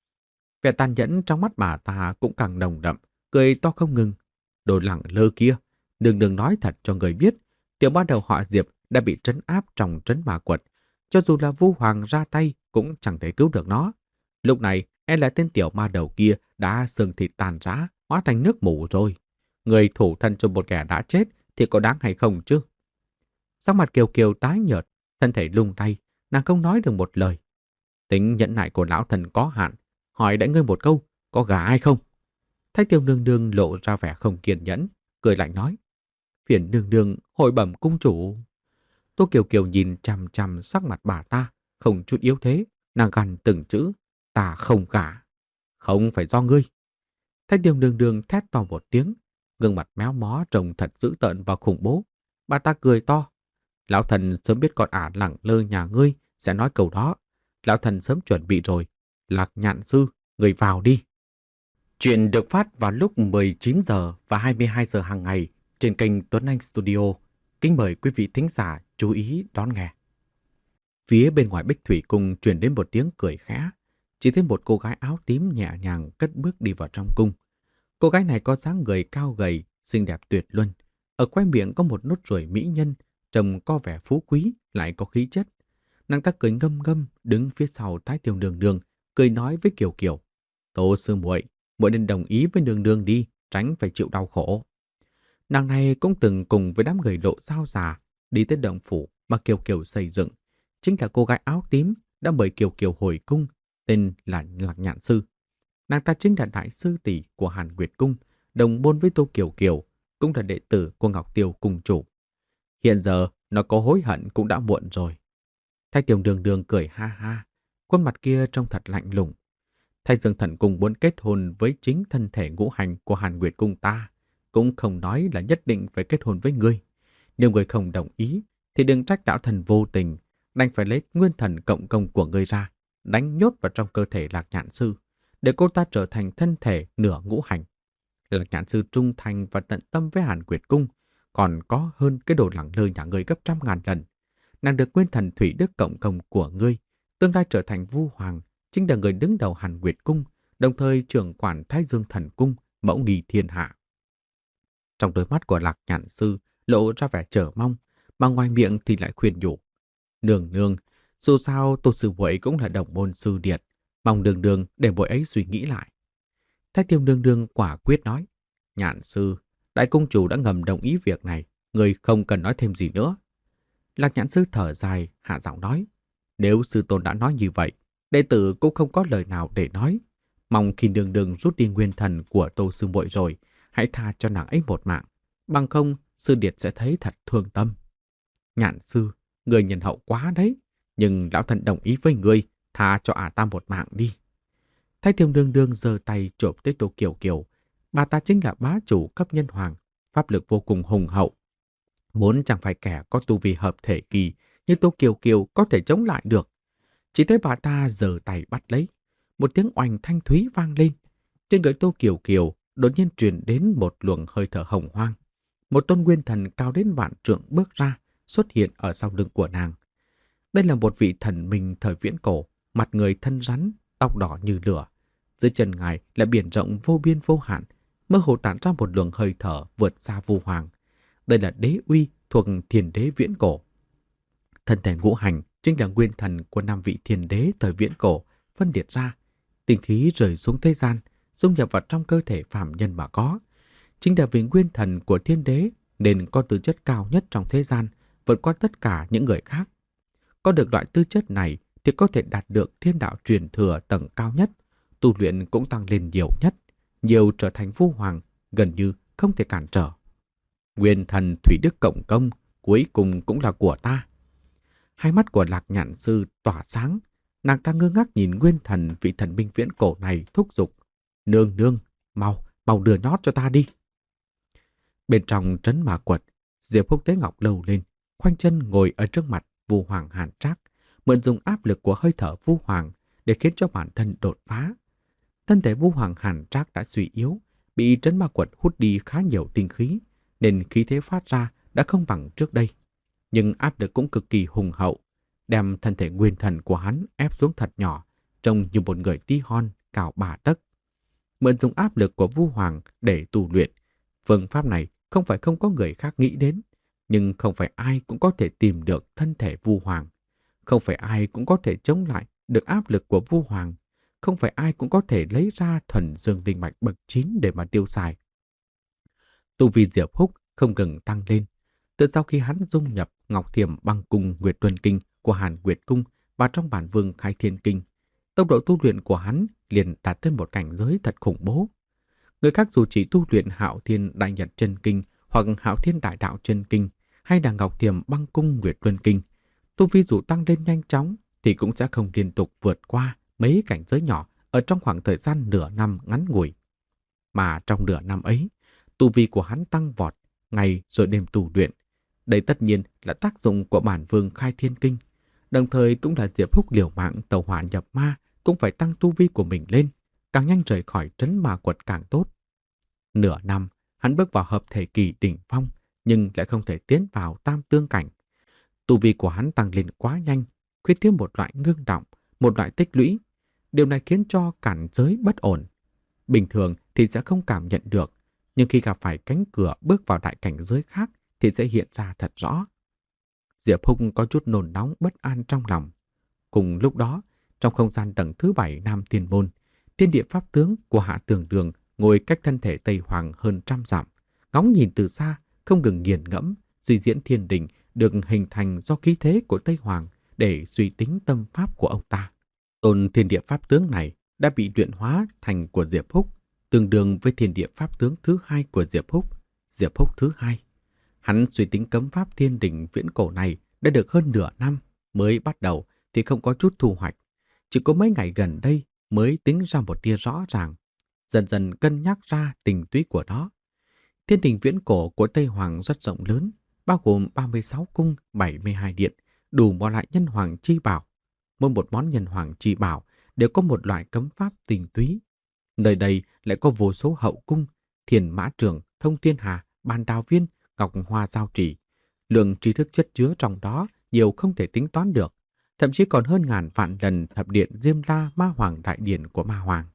Vẻ tàn nhẫn trong mắt bà ta cũng càng nồng đậm, cười to không ngừng. Đồ lẳng lơ kia, đừng đừng nói thật cho người biết, tiểu ma đầu họ Diệp đã bị trấn áp trong trấn ma quật. Cho dù là Vu Hoàng ra tay cũng chẳng thể cứu được nó. Lúc này, e là tên tiểu ma đầu kia đã xương thịt tàn rã, hóa thành nước mủ rồi. Người thủ thân cho một kẻ đã chết thì có đáng hay không chứ? Sắc mặt Kiều Kiều tái nhợt, thân thể lung lay, nàng không nói được một lời. Tính nhẫn nại của lão thần có hạn, hỏi đại ngươi một câu, có gả hay không? Thái Tiểu Nương Nương lộ ra vẻ không kiên nhẫn, cười lạnh nói, phiền nương nương hồi bẩm cung chủ. Tô Kiều Kiều nhìn chằm chằm sắc mặt bà ta, không chút yếu thế, nàng gằn từng chữ, ta không gả. Không phải do ngươi. Thái Tiểu Nương Nương thét to một tiếng, gương mặt méo mó trông thật dữ tợn và khủng bố. Bà ta cười to. Lão thần sớm biết con ả lẳng lơ nhà ngươi sẽ nói câu đó. Lão thần sớm chuẩn bị rồi. Lạc Nhạn sư, người vào đi. Chuyện được phát vào lúc mười chín giờ và hai mươi hai giờ hàng ngày trên kênh Tuấn Anh Studio. Kính mời quý vị thính giả chú ý đón nghe. Phía bên ngoài Bích Thủy Cung truyền đến một tiếng cười khẽ. Chỉ thấy một cô gái áo tím nhẹ nhàng cất bước đi vào trong cung. Cô gái này có dáng người cao gầy, xinh đẹp tuyệt luân. Ở quai miệng có một nốt ruồi mỹ nhân, trông có vẻ phú quý, lại có khí chất. Nàng ta cười ngâm ngâm, đứng phía sau Thái Tiểu Nương Nương, cười nói với Kiều Kiều. Tô sư muội, muội nên đồng ý với nương nương đi, tránh phải chịu đau khổ. Nàng này cũng từng cùng với đám người Lộ Giao già đi tới động phủ mà Kiều Kiều xây dựng. Chính là cô gái áo tím đã mời Kiều Kiều hồi cung, tên là Lạc Nhạn sư. Nàng ta chính là đại sư tỷ của Hàn Nguyệt Cung, đồng môn với Tô Kiều Kiều, cũng là đệ tử của Ngọc Tiêu cung chủ. Hiện giờ nó có hối hận cũng đã muộn rồi. Thái Tiểu Đường Đường cười ha ha, khuôn mặt kia trông thật lạnh lùng. Thái Dương Thần Cung muốn kết hôn với chính thân thể ngũ hành của Hàn Nguyệt Cung ta, cũng không nói là nhất định phải kết hôn với ngươi. Nếu ngươi không đồng ý, thì đừng trách đạo thần vô tình, đành phải lấy nguyên thần cộng công của ngươi ra, đánh nhốt vào trong cơ thể Lạc Nhạn sư, để cô ta trở thành thân thể nửa ngũ hành. Lạc Nhạn sư trung thành và tận tâm với Hàn Nguyệt Cung, còn có hơn cái đồ lẳng lơ nhà ngươi gấp trăm ngàn lần. Nàng được nguyên thần thủy đức cộng công của ngươi, tương lai trở thành Vu Hoàng, chính là người đứng đầu Hàn Nguyệt Cung, đồng thời trưởng quản Thái Dương Thần Cung, mẫu nghi thiên hạ. Trong đôi mắt của Lạc Nhạn sư lộ ra vẻ chờ mong, mà ngoài miệng thì lại khuyên nhủ. Nương nương, dù sao Tô sư muội cũng là đồng môn sư điệt, mong nương nương để muội ấy suy nghĩ lại. Thái Tiểu Nương Nương quả quyết nói, Nhạn sư, đại cung chủ đã ngầm đồng ý việc này, người không cần nói thêm gì nữa. Lạc Nhạn sư thở dài, hạ giọng nói, nếu sư tôn đã nói như vậy, đệ tử cũng không có lời nào để nói. Mong khi nương nương rút đi nguyên thần của Tô sư muội rồi, hãy tha cho nàng ấy một mạng, bằng không sư điệt sẽ thấy thật thương tâm. Nhạn sư, người nhân hậu quá đấy, nhưng lão thần đồng ý với người, tha cho ả ta một mạng đi. Thái Thiêm Đương Đương giơ tay chộp tới Tô Kiều Kiều. Bà ta chính là bá chủ cấp nhân hoàng, pháp lực vô cùng hùng hậu. Muốn chẳng phải kẻ có tu vi hợp thể kỳ như Tô Kiều Kiều có thể chống lại được. Chỉ thấy bà ta giơ tay bắt lấy. Một tiếng oanh thanh thúy vang lên. Trên người Tô Kiều Kiều đột nhiên truyền đến một luồng hơi thở hồng hoang. Một tôn nguyên thần cao đến vạn trượng bước ra, xuất hiện ở sau lưng của nàng. Đây là một vị thần minh thời viễn cổ, mặt người thân rắn, tóc đỏ như lửa. Dưới chân ngài là biển rộng vô biên vô hạn, mơ hồ tản ra một luồng hơi thở vượt xa vu hoàng. Đây là đế uy thuộc thiền đế viễn cổ. Thân thể ngũ hành chính là nguyên thần của năm vị thiền đế thời viễn cổ, phân liệt ra. Tinh khí rơi xuống thế gian, dung nhập vào trong cơ thể phàm nhân mà có. Chính là vì nguyên thần của thiên đế nên có tư chất cao nhất trong thế gian, vượt qua tất cả những người khác. Có được loại tư chất này thì có thể đạt được thiên đạo truyền thừa tầng cao nhất, tu luyện cũng tăng lên nhiều nhất, nhiều trở thành vu hoàng, gần như không thể cản trở. Nguyên thần thủy đức cộng công, cuối cùng cũng là của ta. Hai mắt của Lạc Nhạn sư tỏa sáng, nàng ta ngơ ngác nhìn nguyên thần vị thần binh viễn cổ này thúc giục. Nương nương, mau, mau đưa nhót cho ta đi. Bên trong trấn Ma Quật, Diệp Húc tế ngọc lầu lên, khoanh chân ngồi ở trước mặt Vu Hoàng Hàn Trác, mượn dùng áp lực của hơi thở Vu Hoàng để khiến cho bản thân đột phá. Thân thể Vu Hoàng Hàn Trác đã suy yếu, bị trấn Ma Quật hút đi khá nhiều tinh khí, nên khí thế phát ra đã không bằng trước đây. Nhưng áp lực cũng cực kỳ hùng hậu, đem thân thể nguyên thần của hắn ép xuống thật nhỏ, trông như một người tí hon cao ba tấc. Mượn dùng áp lực của Vu Hoàng để tu luyện, phương pháp này không phải không có người khác nghĩ đến, nhưng không phải ai cũng có thể tìm được thân thể Vu Hoàng, không phải ai cũng có thể chống lại được áp lực của Vu Hoàng, không phải ai cũng có thể lấy ra thuần dương linh mạch bậc chín để mà tiêu xài. Tu vi Diệp Húc không ngừng tăng lên. Từ sau khi hắn dung nhập Ngọc Thiểm Băng Cung Nguyệt Luân Kinh của Hàn Nguyệt Cung vào trong bản Vương Khai Thiên Kinh, tốc độ tu luyện của hắn liền đạt tới một cảnh giới thật khủng bố. Người khác dù chỉ tu luyện Hạo Thiên Đại Nhật Chân Kinh hoặc Hạo Thiên Đại Đạo Chân Kinh hay là Ngọc Thiểm Băng Cung Nguyệt Luân Kinh, tu vi dù tăng lên nhanh chóng thì cũng sẽ không liên tục vượt qua mấy cảnh giới nhỏ ở trong khoảng thời gian nửa năm ngắn ngủi. Mà trong nửa năm ấy, tu vi của hắn tăng vọt, ngày rồi đêm tu luyện. Đây tất nhiên là tác dụng của bản Vương Khai Thiên Kinh, đồng thời cũng là Diệp Húc liều mạng tẩu hỏa nhập ma cũng phải tăng tu vi của mình lên, càng nhanh rời khỏi trấn Ma Quật càng tốt. Nửa năm, hắn bước vào hợp thể kỳ đỉnh phong, nhưng lại không thể tiến vào tam tương cảnh. Tu vi của hắn tăng lên quá nhanh, khuyết thiếu một loại ngưng động, một loại tích lũy. Điều này khiến cho cảnh giới bất ổn. Bình thường thì sẽ không cảm nhận được, nhưng khi gặp phải cánh cửa bước vào đại cảnh giới khác thì sẽ hiện ra thật rõ. Diệp Húc có chút nôn nóng bất an trong lòng. Cùng lúc đó, trong không gian tầng thứ bảy Nam Thiên Môn, thiên địa pháp tướng của Hạ Tường Đường ngồi cách thân thể Tây Hoàng hơn trăm dặm, ngóng nhìn từ xa, không ngừng nghiền ngẫm, suy diễn thiên đình được hình thành do khí thế của Tây Hoàng để suy tính tâm pháp của ông ta. Tôn thiên địa pháp tướng này đã bị luyện hóa thành của Diệp Húc, tương đương với thiên địa pháp tướng thứ hai của Diệp Húc, Diệp Húc thứ hai. Hắn suy tính cấm pháp thiên đình viễn cổ này đã được hơn nửa năm, mới bắt đầu thì không có chút thu hoạch. Chỉ có mấy ngày gần đây mới tính ra một tia rõ ràng, dần dần cân nhắc ra tình túy của nó. Thiên đình viễn cổ của Tây Hoàng rất rộng lớn, bao gồm ba mươi sáu cung, bảy mươi hai điện, đủ mọi loại nhân hoàng chi bảo. Mỗi một món nhân hoàng chi bảo đều có một loại cấm pháp tình túy. Nơi đây lại có vô số hậu cung, thiền mã trường, thông thiên hà, bàn đào viên, ngọc hoa giao trì. Lượng tri thức chất chứa trong đó nhiều không thể tính toán được, thậm chí còn hơn ngàn vạn lần thập điện Diêm La Ma Hoàng Đại Điển của Ma Hoàng.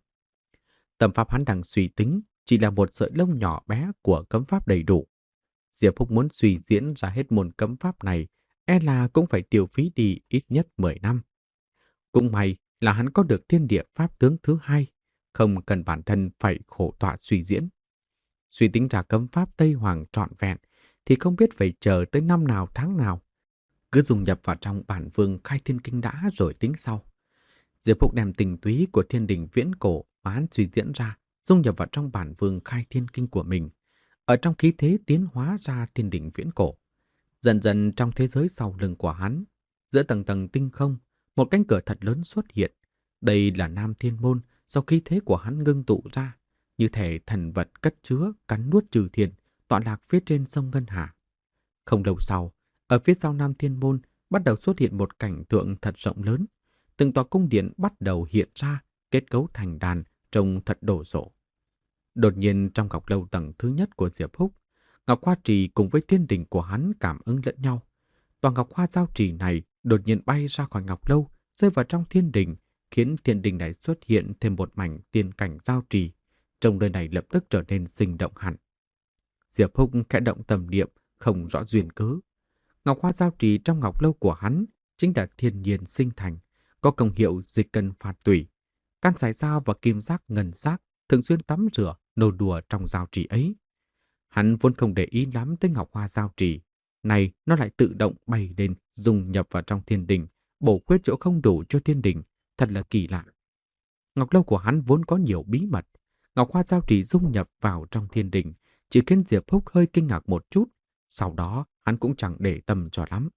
Tâm pháp hắn đang suy tính chỉ là một sợi lông nhỏ bé của cấm pháp đầy đủ. Diệp Húc muốn suy diễn ra hết môn cấm pháp này, e là cũng phải tiêu phí đi ít nhất mười năm. Cũng may là hắn có được thiên địa pháp tướng thứ hai, không cần bản thân phải khổ tọa suy diễn. Suy tính ra cấm pháp Tây Hoàng trọn vẹn thì không biết phải chờ tới năm nào tháng nào. Cứ dùng nhập vào trong bản Vương Khai Thiên Kinh đã rồi tính sau. Diệp Húc đem tình túy của thiên đình viễn cổ mà hắn suy diễn ra dung nhập vào trong bản vương khai thiên kinh của mình. Ở trong khí thế tiến hóa ra thiên đỉnh viễn cổ. Dần dần trong thế giới sau lưng của hắn, giữa tầng tầng tinh không, một cánh cửa thật lớn xuất hiện. Đây là Nam Thiên Môn do khí thế của hắn ngưng tụ ra, như thể thần vật cất chứa cắn nuốt trừ thiên, tọa lạc phía trên sông Ngân Hà. Không lâu sau, ở phía sau Nam Thiên Môn bắt đầu xuất hiện một cảnh tượng thật rộng lớn. Từng tòa cung điện bắt đầu hiện ra, kết cấu thành đàn, trông thật đồ sộ. Đột nhiên trong ngọc lâu tầng thứ nhất của Diệp Húc, ngọc hoa trì cùng với thiên đình của hắn cảm ứng lẫn nhau. Tòa ngọc hoa giao trì này đột nhiên bay ra khỏi ngọc lâu, rơi vào trong thiên đình, khiến thiên đình này xuất hiện thêm một mảnh tiên cảnh giao trì. Trong nơi này lập tức trở nên sinh động hẳn. Diệp Húc khẽ động tâm niệm, không rõ duyên cớ. Ngọc hoa giao trì trong ngọc lâu của hắn chính là thiên nhiên sinh thành, có công hiệu dịch cân phạt tủy. Can sải dao và kim giác ngân giác thường xuyên tắm rửa, nô đùa trong giao trì ấy. Hắn vốn không để ý lắm tới ngọc hoa giao trì. Này nó lại tự động bay lên, dung nhập vào trong thiên đình, bổ khuyết chỗ không đủ cho thiên đình. Thật là kỳ lạ. Ngọc lâu của hắn vốn có nhiều bí mật. Ngọc hoa giao trì dung nhập vào trong thiên đình, chỉ khiến Diệp Húc hơi kinh ngạc một chút. Sau đó hắn cũng chẳng để tâm cho lắm.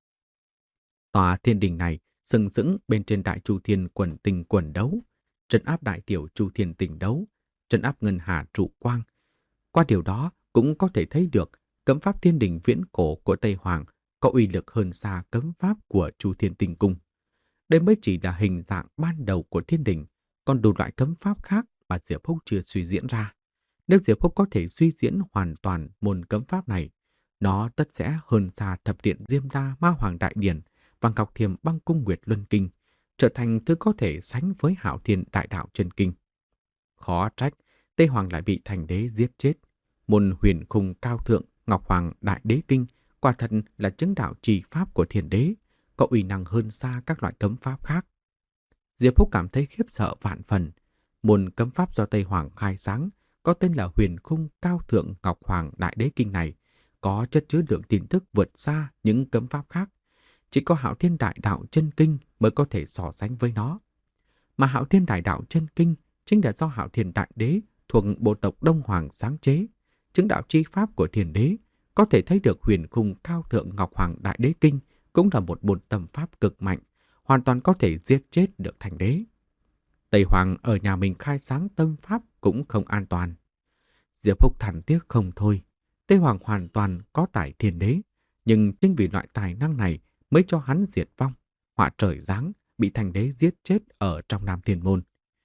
Tòa thiên đình này sừng sững bên trên đại chu thiên quần tình quần đấu, trấn áp đại tiểu chu thiên tình đấu, trấn áp ngân hà trụ quang. Qua điều đó cũng có thể thấy được cấm pháp thiên đình viễn cổ của Tây Hoàng có uy lực hơn xa cấm pháp của Chu Thiên Tinh Cung. Đây mới chỉ là hình dạng ban đầu của thiên đình, còn đủ loại cấm pháp khác mà Diệp Húc chưa suy diễn ra. Nếu Diệp Húc có thể suy diễn hoàn toàn môn cấm pháp này, nó tất sẽ hơn xa thập điện Diêm La Ma Hoàng Đại Điển và Ngọc Thiềm Băng Cung Nguyệt Luân Kinh, trở thành thứ có thể sánh với Hạo Thiên Đại Đạo Chân Kinh. Khó trách Tây Hoàng lại bị thành đế giết chết. Môn huyền khung cao thượng Ngọc Hoàng Đại Đế Kinh quả thật là chứng đạo trì pháp của thiên đế, có uy năng hơn xa các loại cấm pháp khác. Diệp Húc cảm thấy khiếp sợ vạn phần. Môn cấm pháp do Tây Hoàng khai sáng, có tên là huyền khung cao thượng Ngọc Hoàng Đại Đế Kinh này, có chất chứa lượng tin tức vượt xa những cấm pháp khác. Chỉ có Hạo Thiên Đại Đạo Chân Kinh mới có thể so sánh với nó. Mà Hạo Thiên Đại Đạo Chân Kinh chính là do Hạo Thiên Đại Đế thuộc bộ tộc Đông Hoàng sáng chế, chứng đạo chi pháp của thiên đế. Có thể thấy được huyền khung cao thượng Ngọc Hoàng Đại Đế Kinh cũng là một môn tâm pháp cực mạnh, hoàn toàn có thể giết chết được thành đế. Tây Hoàng ở nhà mình khai sáng tâm pháp cũng không an toàn. Diệp Húc thản tiếc không thôi. Tây Hoàng hoàn toàn có tài thiên đế, nhưng chính vì loại tài năng này mới cho hắn diệt vong, họa trời giáng, bị thành đế giết chết ở trong Nam Thiên Môn.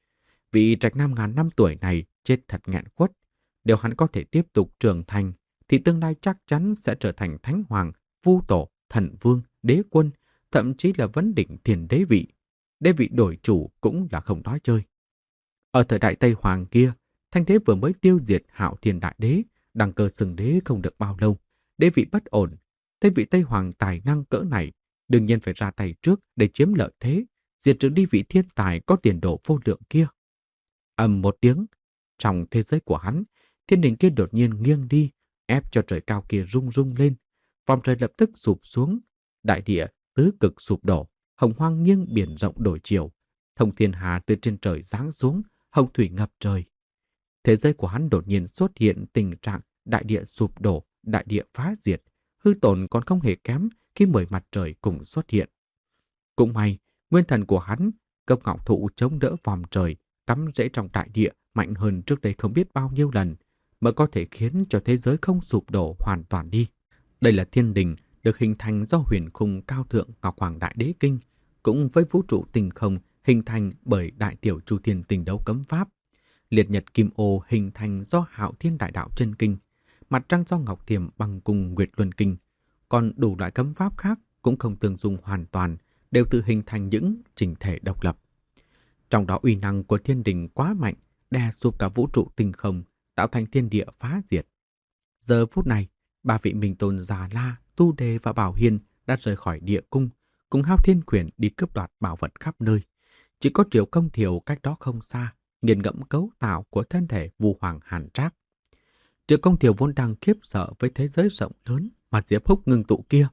Vị trạch nam ngàn năm tuổi này chết thật nghẹn khuất. Nếu hắn có thể tiếp tục trưởng thành, thì tương lai chắc chắn sẽ trở thành thánh hoàng, vu tổ, thần vương, đế quân, thậm chí là vấn đỉnh thiền đế vị. Đế vị đổi chủ cũng là không nói chơi. Ở thời đại Tây Hoàng kia, thanh đế vừa mới tiêu diệt Hạo Thiên Đại Đế, đăng cơ xưng đế không được bao lâu, đế vị bất ổn. Thế vị Tây Hoàng tài năng cỡ này, đương nhiên phải ra tay trước để chiếm lợi thế, diệt trừ đi vị thiên tài có tiền đồ vô lượng kia. Ầm một tiếng, trong thế giới của hắn, thiên đình kia đột nhiên nghiêng đi, ép cho trời cao kia rung rung lên. Vòng trời lập tức sụp xuống, đại địa tứ cực sụp đổ, hồng hoang nghiêng biển rộng đổi chiều, thông thiên hà từ trên trời giáng xuống, hồng thủy ngập trời. Thế giới của hắn đột nhiên xuất hiện tình trạng đại địa sụp đổ, đại địa phá diệt, hư tổn còn không hề kém khi mười mặt trời cùng xuất hiện. Cũng may, nguyên thần của hắn, cốc ngọc thụ chống đỡ vòm trời, cắm rễ trong đại địa mạnh hơn trước đây không biết bao nhiêu lần, mới có thể khiến cho thế giới không sụp đổ hoàn toàn đi. Đây là thiên đình được hình thành do huyền khung cao thượng Ngọc Hoàng Đại Đế Kinh, cũng với vũ trụ tinh không hình thành bởi đại tiểu chu thiên tình đấu cấm pháp. Liệt nhật kim ô hình thành do Hạo Thiên Đại Đạo Chân Kinh, mặt trăng do Ngọc Thiềm Băng Cung Nguyệt Luân Kinh, còn đủ loại cấm pháp khác cũng không tương dung hoàn toàn, đều tự hình thành những chỉnh thể độc lập. Trong đó uy năng của thiên đình quá mạnh, đè sụp cả vũ trụ tinh không, tạo thành thiên địa phá diệt. Giờ phút này, ba vị minh tôn Già La, Tu Đề và Bảo Hiên đã rời khỏi địa cung, cùng Hao Thiên Quyền đi cướp đoạt bảo vật khắp nơi. Chỉ có Triệu Công Thiều cách đó không xa, nghiền ngẫm cấu tạo của thân thể Vu Hoàng Hàn Trác. Triệu Công Thiều vốn đang khiếp sợ với thế giới rộng lớn mà Diệp Húc ngưng tụ kia.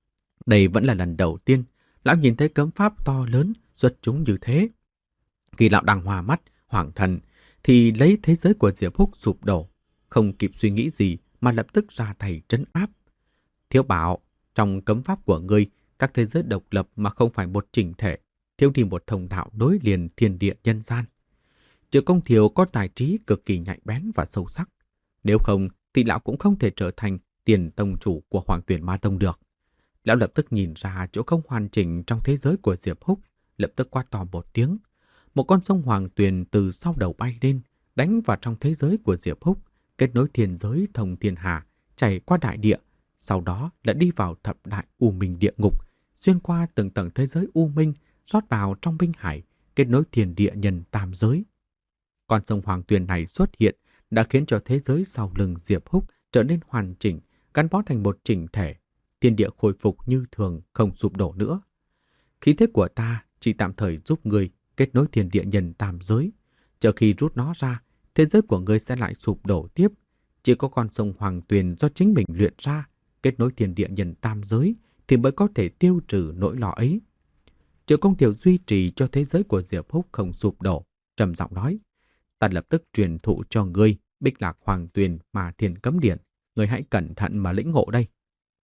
Đây vẫn là lần đầu tiên lão nhìn thấy cấm pháp to lớn xuất chúng như thế. Khi lão đang hòa mắt, hoàng thần, thì lấy thế giới của Diệp Húc sụp đổ, không kịp suy nghĩ gì mà lập tức ra tay trấn áp. Thiếu bảo, trong cấm pháp của ngươi, các thế giới độc lập mà không phải một chỉnh thể, thiếu đi một thông đạo nối liền thiên địa nhân gian. Triệu Công Thiều có tài trí cực kỳ nhạy bén và sâu sắc. Nếu không thì lão cũng không thể trở thành tiền tông chủ của Hoàng Tuyển Ma Tông được. Lão lập tức nhìn ra chỗ không hoàn chỉnh trong thế giới của Diệp Húc, lập tức quát to một tiếng. Một con sông Hoàng Tuyền từ sau đầu bay lên, đánh vào trong thế giới của Diệp Húc, kết nối thiên giới thông thiên hà, chảy qua đại địa, sau đó đã đi vào thập đại u minh địa ngục, xuyên qua từng tầng thế giới u minh, rót vào trong Minh Hải, kết nối thiên địa nhân tam giới. Con sông Hoàng Tuyền này xuất hiện đã khiến cho thế giới sau lưng Diệp Húc trở nên hoàn chỉnh, gắn bó thành một chỉnh thể, thiên địa khôi phục như thường, không sụp đổ nữa. Khí thế của ta chỉ tạm thời giúp ngươi kết nối thiên địa nhân tam giới, chờ khi rút nó ra, thế giới của ngươi sẽ lại sụp đổ tiếp. Chỉ có con sông Hoàng Tuyền do chính mình luyện ra, kết nối thiên địa nhân tam giới thì mới có thể tiêu trừ nỗi lo ấy. Triệu Công Thiều duy trì cho thế giới của Diệp Húc không sụp đổ, trầm giọng nói: ta lập tức truyền thụ cho ngươi Bích Lạc Hoàng Tuyền mà Thiên Cấm Điện, ngươi hãy cẩn thận mà lĩnh ngộ đây.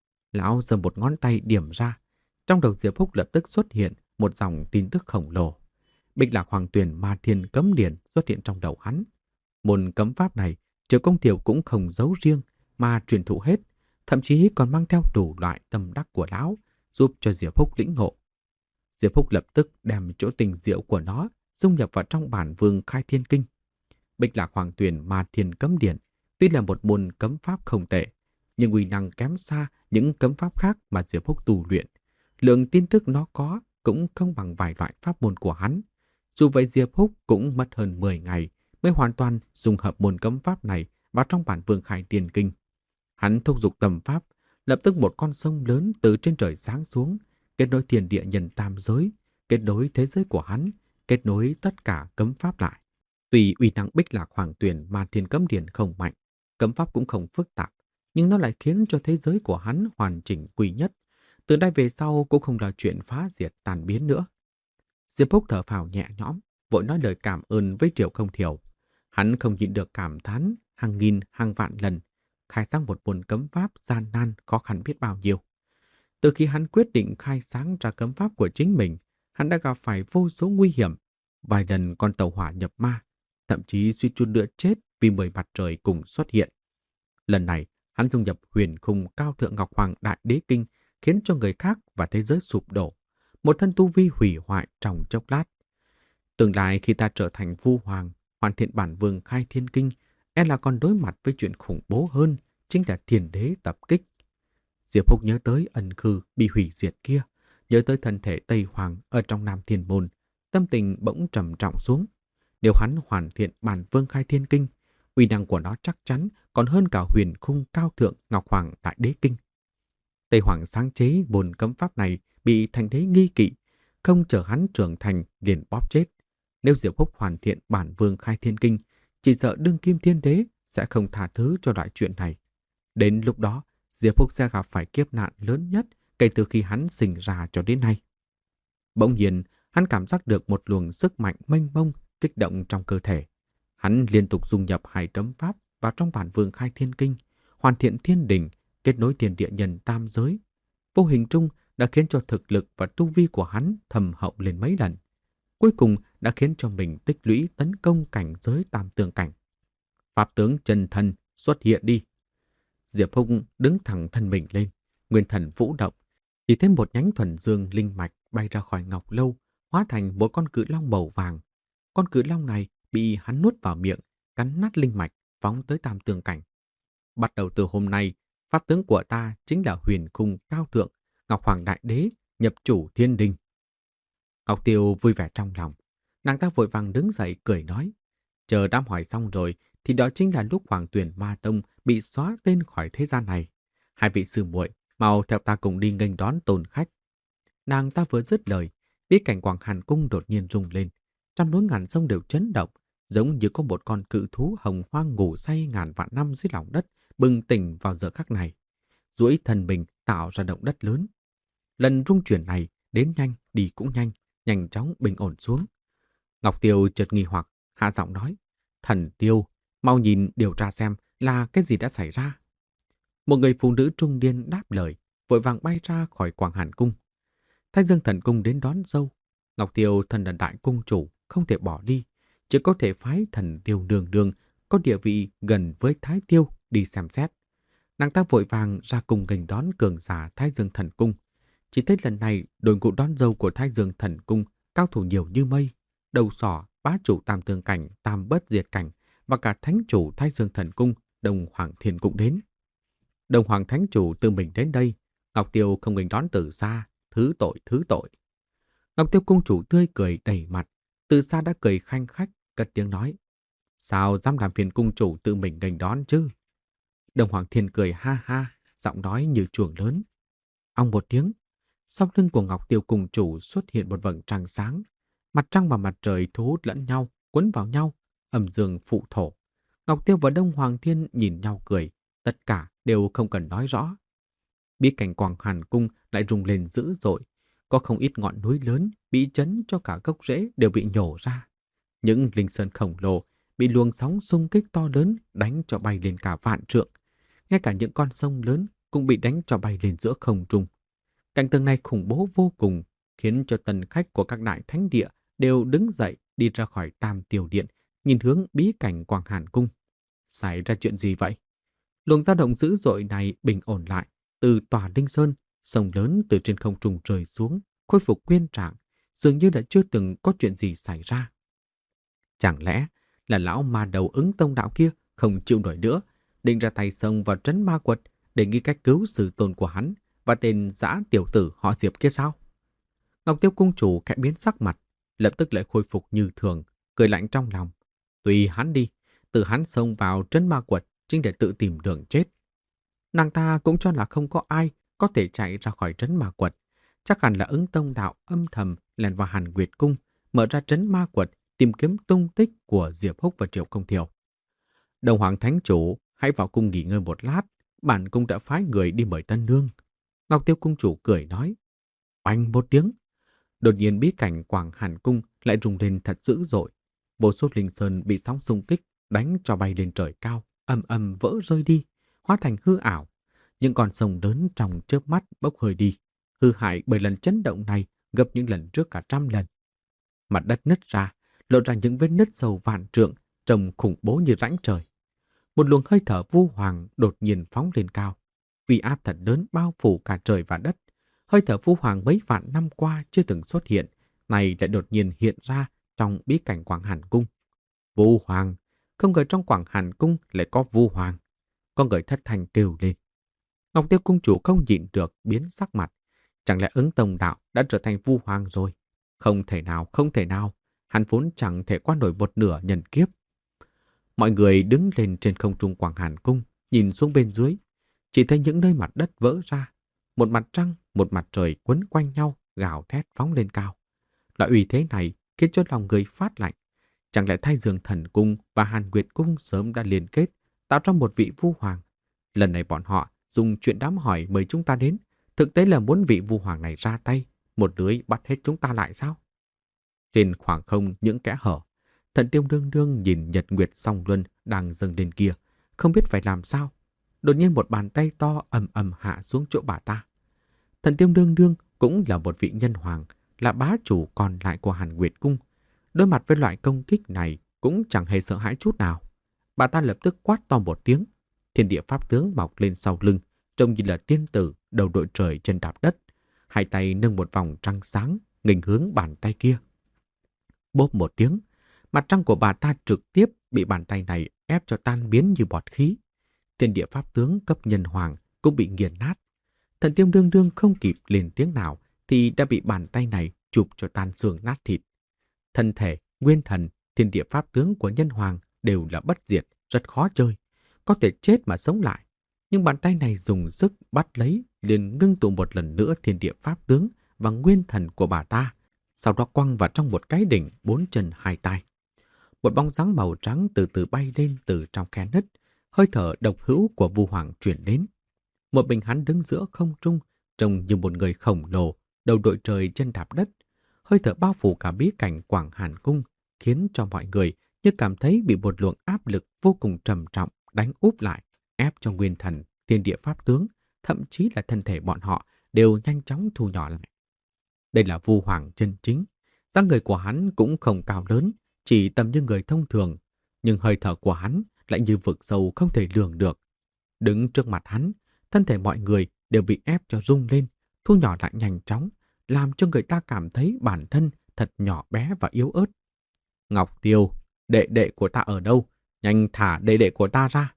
Lão giơ một ngón tay điểm ra, trong đầu Diệp Húc lập tức xuất hiện một dòng tin tức khổng lồ. Bích Lạc Hoàng Tuyền mà Thiên Cấm Điện xuất hiện trong đầu hắn. Môn cấm pháp này, Triệu Công Thiều cũng không giấu riêng mà truyền thụ hết, thậm chí còn mang theo đủ loại tâm đắc của lão, giúp cho Diệp Húc lĩnh ngộ. Diệp Húc lập tức đem chỗ tình diệu của nó dung nhập vào trong bản Vương Khai Thiên Kinh. Bích Lạc Hoàng Tuyền Ma Thiên Cấm Điện tuy là một môn cấm pháp không tệ, nhưng uy năng kém xa những cấm pháp khác mà Diệp Húc tu luyện. Lượng tin tức nó có cũng không bằng vài loại pháp môn của hắn. Dù vậy Diệp Húc cũng mất hơn mười ngày mới hoàn toàn dung hợp môn cấm pháp này vào trong bản Vương Khai Thiên Kinh. Hắn thúc giục tầm pháp, lập tức một con sông lớn từ trên trời giáng xuống, kết nối thiên địa nhân tam giới, kết nối thế giới của hắn, kết nối tất cả cấm pháp lại. Tuy uy năng Bích Lạc Hoàng Tuyền mà Thiên Cấm Điện không mạnh, cấm pháp cũng không phức tạp, nhưng nó lại khiến cho thế giới của hắn hoàn chỉnh quy nhất. Từ đây về sau cũng không là chuyện phá diệt tàn biến nữa. Diệp Húc thở phào nhẹ nhõm, vội nói lời cảm ơn với Triệu Công Thiều. Hắn không nhịn được cảm thán hàng nghìn hàng vạn lần, khai sáng một môn cấm pháp gian nan khó khăn biết bao nhiêu. Từ khi hắn quyết định khai sáng ra cấm pháp của chính mình, hắn đã gặp phải vô số nguy hiểm, vài lần con tàu hỏa nhập ma, thậm chí suýt chút nữa chết vì mười mặt trời cùng xuất hiện. Lần này, hắn dung nhập huyền khung cao thượng Ngọc Hoàng Đại Đế Kinh, khiến cho người khác và thế giới sụp đổ, một thân tu vi hủy hoại trong chốc lát. Tương lai khi ta trở thành Vu Hoàng, hoàn thiện bản Vương Khai Thiên Kinh, e là còn đối mặt với chuyện khủng bố hơn, chính là Thiên Đế tập kích. Diệp Húc nhớ tới ân khư bị hủy diệt kia, nhớ tới thân thể Tây Hoàng ở trong Nam Thiên Môn, tâm tình bỗng trầm trọng xuống. Nếu hắn hoàn thiện bản Vương Khai Thiên Kinh, uy năng của nó chắc chắn còn hơn cả huyền khung cao thượng Ngọc Hoàng Đại Đế Kinh. Tây Hoàng sáng chế môn cấm pháp này bị thành đế nghi kỵ, không chờ hắn trưởng thành liền bóp chết. Nếu Diệp Húc hoàn thiện bản Vương Khai Thiên Kinh, chỉ sợ đương kim thiên đế sẽ không tha thứ cho loại chuyện này. Đến lúc đó, Diệp Húc sẽ gặp phải kiếp nạn lớn nhất kể từ khi hắn sinh ra cho đến nay. Bỗng nhiên, hắn cảm giác được một luồng sức mạnh mênh mông kích động trong cơ thể. Hắn liên tục dung nhập hai cấm pháp vào trong bản Vương Khai Thiên Kinh, hoàn thiện thiên đình, kết nối thiên địa nhân tam giới. Vô hình trung đã khiến cho thực lực và tu vi của hắn thầm hậu lên mấy lần. Cuối cùng đã khiến cho mình tích lũy tấn công cảnh giới tam tường cảnh. Pháp tướng chân thân xuất hiện đi. Diệp Húc đứng thẳng thân mình lên, nguyên thần vũ động, chỉ thêm một nhánh thuần dương linh mạch bay ra khỏi ngọc lâu, hóa thành một con cự long màu vàng. Con cự long này bị hắn nuốt vào miệng, cắn nát linh mạch, phóng tới tam tường cảnh. Bắt đầu từ hôm nay, pháp tướng của ta chính là huyền khung cao thượng, Ngọc Hoàng Đại Đế, nhập chủ thiên đình. Ngọc Tiêu vui vẻ trong lòng, nàng ta vội vàng đứng dậy cười nói, chờ đám hỏi xong rồi thì đó chính là lúc Hoàng Tuyển Ma Tông bị xóa tên khỏi thế gian này. Hai vị sư muội mau theo ta cùng đi nghênh đón tôn khách. Nàng ta vừa dứt lời, bí cảnh Quảng Hàn Cung đột nhiên rung lên, trăm núi ngàn sông đều chấn động, giống như có một con cự thú hồng hoang ngủ say ngàn vạn năm dưới lòng đất, bừng tỉnh vào giờ khắc này, duỗi thân mình tạo ra động đất lớn. Lần rung chuyển này đến nhanh, đi cũng nhanh, nhanh chóng bình ổn xuống. Ngọc Tiêu chợt nghi hoặc, hạ giọng nói, Thần Tiêu, mau nhìn điều tra xem là cái gì đã xảy ra. Một người phụ nữ trung niên đáp lời, vội vàng bay ra khỏi Quảng Hàn Cung. Thái Dương Thần Cung đến đón dâu. Ngọc Tiêu thân là đại cung chủ, không thể bỏ đi, chỉ có thể phái Thần Tiêu đường đường có địa vị gần với Thái Tiêu đi xem xét. Nàng ta vội vàng ra cùng nghênh đón cường giả Thái Dương Thần Cung. Chỉ thấy lần này đội ngũ đón dâu của Thái Dương Thần Cung cao thủ nhiều như mây, đầu sỏ, bá chủ tam tương cảnh, tam bất diệt cảnh và cả thánh chủ Thái Dương Thần Cung, Đông Hoàng Thiên cũng đến. Đông Hoàng Thánh Chủ tự mình đến đây, Ngọc Tiêu không nghênh đón từ xa, thứ tội thứ tội. Ngọc Tiêu cung chủ tươi cười đầy mặt, từ xa đã cười khanh khách, cất tiếng nói: sao dám làm phiền cung chủ tự mình nghênh đón chứ? Đông Hoàng Thiên cười ha ha, giọng nói như chuông lớn. Ong một tiếng, sau lưng của Ngọc Tiêu cung chủ xuất hiện một vầng trăng sáng, mặt trăng và mặt trời thu hút lẫn nhau, quấn vào nhau, âm dương phụ thổ. Ngọc Tiêu và Đông Hoàng Thiên nhìn nhau cười, tất cả đều không cần nói rõ. Bí cảnh Quảng Hàn Cung lại rung lên dữ dội, có không ít ngọn núi lớn bị chấn cho cả gốc rễ đều bị nhổ ra. Những linh sơn khổng lồ bị luồng sóng xung kích to lớn đánh cho bay lên cả vạn trượng. Ngay cả những con sông lớn cũng bị đánh cho bay lên giữa không trung. Cảnh tượng này khủng bố vô cùng, khiến cho tần khách của các đại thánh địa đều đứng dậy đi ra khỏi Tam Tiểu Điện, nhìn hướng bí cảnh Quảng Hàn Cung. Xảy ra chuyện gì vậy? Luồng dao động dữ dội này bình ổn lại, từ tòa linh sơn, sông lớn từ trên không trung rơi xuống, khôi phục nguyên trạng, dường như đã chưa từng có chuyện gì xảy ra. Chẳng lẽ là lão ma đầu Ứng Tông đạo kia không chịu nổi nữa, định ra tay xông vào trấn ma quật để nghĩ cách cứu sư tôn của hắn và tên dã tiểu tử họ Diệp kia sao? Ngọc Tiêu cung chủ khẽ biến sắc mặt, lập tức lại khôi phục như thường, cười lạnh trong lòng. Tùy hắn đi, từ hắn xông vào trấn ma quật chính để tự tìm đường chết. Nàng ta cũng cho là không có ai có thể chạy ra khỏi trấn ma quật. Chắc hẳn là Ứng Tông đạo âm thầm lèn vào Hàn Nguyệt cung, mở ra trấn ma quật tìm kiếm tung tích của Diệp Húc và Triệu Công Thiều. Đồng Hoàng Thánh Chủ, hãy vào cung nghỉ ngơi một lát, bản cung đã phái người đi mời tân nương. Ngọc Tiêu cung chủ cười nói. Oanh một tiếng, đột nhiên bí cảnh Quảng Hàn Cung lại rung lên thật dữ dội. Vô số linh sơn bị sóng xung kích đánh cho bay lên trời cao, ầm ầm vỡ rơi đi, hóa thành hư ảo. Những con sông lớn trong chớp mắt bốc hơi đi, hư hại bởi lần chấn động này gấp những lần trước cả trăm lần. Mặt đất nứt ra, lộ ra những vết nứt sâu vạn trượng, trông khủng bố như rãnh trời. Một luồng hơi thở vu hoàng đột nhiên phóng lên cao, uy áp thật lớn bao phủ cả trời và đất. Hơi thở vu hoàng mấy vạn năm qua chưa từng xuất hiện, này lại đột nhiên hiện ra trong bí cảnh Quảng Hàn Cung. Vu hoàng, không ngờ trong Quảng Hàn Cung lại có vu hoàng. Có người thất thanh kêu lên. Ngọc Tiêu cung chủ không nhịn được biến sắc mặt. Chẳng lẽ Ứng Tông đạo đã trở thành vu hoàng rồi? Không thể nào, không thể nào. Hắn vốn chẳng thể qua nổi một nửa nhân kiếp. Mọi người đứng lên trên không trung Quảng Hàn Cung, nhìn xuống bên dưới. Chỉ thấy những nơi mặt đất vỡ ra. Một mặt trăng, một mặt trời quấn quanh nhau, gào thét phóng lên cao. Loại uy thế này khiến cho lòng người phát lạnh. Chẳng lẽ Thái Dương Thần Cung và Hàn Nguyệt Cung sớm đã liên kết, tạo ra một vị vu hoàng? Lần này bọn họ dùng chuyện đám hỏi mời chúng ta đến, thực tế là muốn vị vu hoàng này ra tay, một lưới bắt hết chúng ta lại sao? Trên khoảng không những kẽ hở, Thần Tiêu đương đương nhìn Nhật Nguyệt Song Luân đang dâng lên kia, không biết phải làm sao. Đột nhiên một bàn tay to ầm ầm hạ xuống chỗ bà ta. Thần Tiêu đương đương cũng là một vị nhân hoàng, là bá chủ còn lại của Hàn Nguyệt Cung. Đối mặt với loại công kích này cũng chẳng hề sợ hãi chút nào. Bà ta lập tức quát to một tiếng. Thiên địa pháp tướng mọc lên sau lưng, trông như là tiên tử đầu đội trời chân đạp đất. Hai tay nâng một vòng trăng sáng, nghênh hướng bàn tay kia. Bốp một tiếng, mặt trăng của bà ta trực tiếp bị bàn tay này ép cho tan biến như bọt khí. Thiên địa pháp tướng cấp nhân hoàng cũng bị nghiền nát. Thần Tiêu đương đương không kịp lên tiếng nào thì đã bị bàn tay này chụp cho tan xương nát thịt. Thân thể, nguyên thần, thiên địa pháp tướng của nhân hoàng đều là bất diệt, rất khó chơi. Có thể chết mà sống lại. Nhưng bàn tay này dùng sức bắt lấy, liền ngưng tụ một lần nữa thiên địa pháp tướng và nguyên thần của bà ta. Sau đó quăng vào trong một cái đỉnh bốn chân hai tay. Một bóng dáng màu trắng từ từ bay lên từ trong khe nứt. Hơi thở độc hữu của vu hoàng chuyển đến. Một mình hắn đứng giữa không trung, trông như một người khổng lồ, đầu đội trời chân đạp đất. Hơi thở bao phủ cả bí cảnh Quảng Hàn Cung, khiến cho mọi người như cảm thấy bị một luồng áp lực vô cùng trầm trọng đánh úp lại, ép cho nguyên thần, thiên địa pháp tướng, thậm chí là thân thể bọn họ đều nhanh chóng thu nhỏ lại. Đây là Vu Hoàng chân chính. Dáng người của hắn cũng không cao lớn, chỉ tầm như người thông thường, nhưng hơi thở của hắn lại như vực sâu không thể lường được. Đứng trước mặt hắn, thân thể mọi người đều bị ép cho rung lên, thu nhỏ lại nhanh chóng, làm cho người ta cảm thấy bản thân thật nhỏ bé và yếu ớt. Ngọc Tiêu, đệ đệ của ta ở đâu? Nhanh thả đệ đệ của ta ra.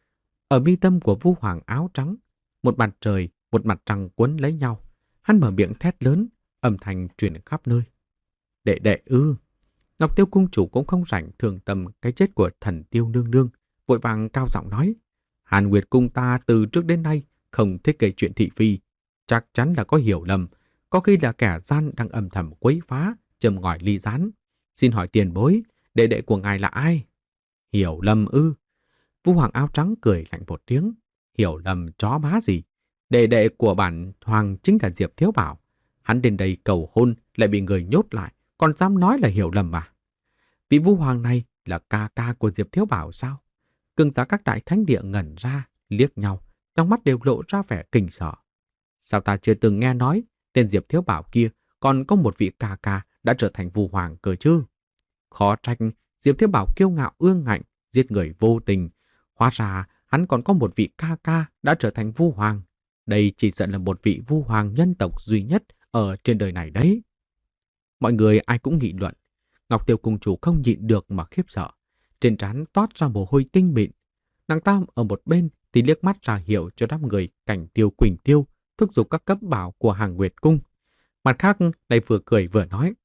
Ở mi tâm của Vu Hoàng áo trắng, một mặt trời, một mặt trăng quấn lấy nhau. Hắn mở miệng thét lớn, âm thanh truyền khắp nơi. Đệ đệ ư? Ngọc Tiêu cung chủ cũng không rảnh thường tâm cái chết của thần Tiêu nương nương, vội vàng cao giọng nói: Hàn Nguyệt cung ta từ trước đến nay không thích gây chuyện thị phi, chắc chắn là có hiểu lầm, có khi là kẻ gian đang âm thầm quấy phá, châm ngòi ly gián. Xin hỏi tiền bối, đệ đệ của ngài là ai? Hiểu lầm ư? Vu Hoàng áo trắng cười lạnh một tiếng. Hiểu lầm chó má gì? Đệ đệ của bản hoàng chính là Diệp Thiếu Bảo. Hắn đến đây cầu hôn lại bị người nhốt lại, còn dám nói là hiểu lầm à? Vị Vu Hoàng này là ca ca của Diệp Thiếu Bảo sao? Cường giả các đại thánh địa ngẩn ra, liếc nhau, trong mắt đều lộ ra vẻ kinh sợ. Sao ta chưa từng nghe nói tên Diệp Thiếu Bảo kia còn có một vị ca ca đã trở thành Vu Hoàng cơ chứ? Khó trách Diệp Thiếu Bảo kiêu ngạo ương ngạnh, giết người vô tình. Hóa ra hắn còn có một vị ca ca đã trở thành Vu Hoàng. Đây chỉ sợ là một vị Vu Hoàng nhân tộc duy nhất ở trên đời này đấy. Mọi người ai cũng nghị luận. Ngọc Tiêu cung chủ không nhịn được mà khiếp sợ. Trên trán toát ra mồ hôi tinh mịn. Nàng ta ở một bên thì liếc mắt ra hiệu cho đám người Cảnh Tiêu Quỳnh Tiêu thúc giục các cấp bảo của Hàng Nguyệt cung. Mặt khác lại vừa cười vừa nói: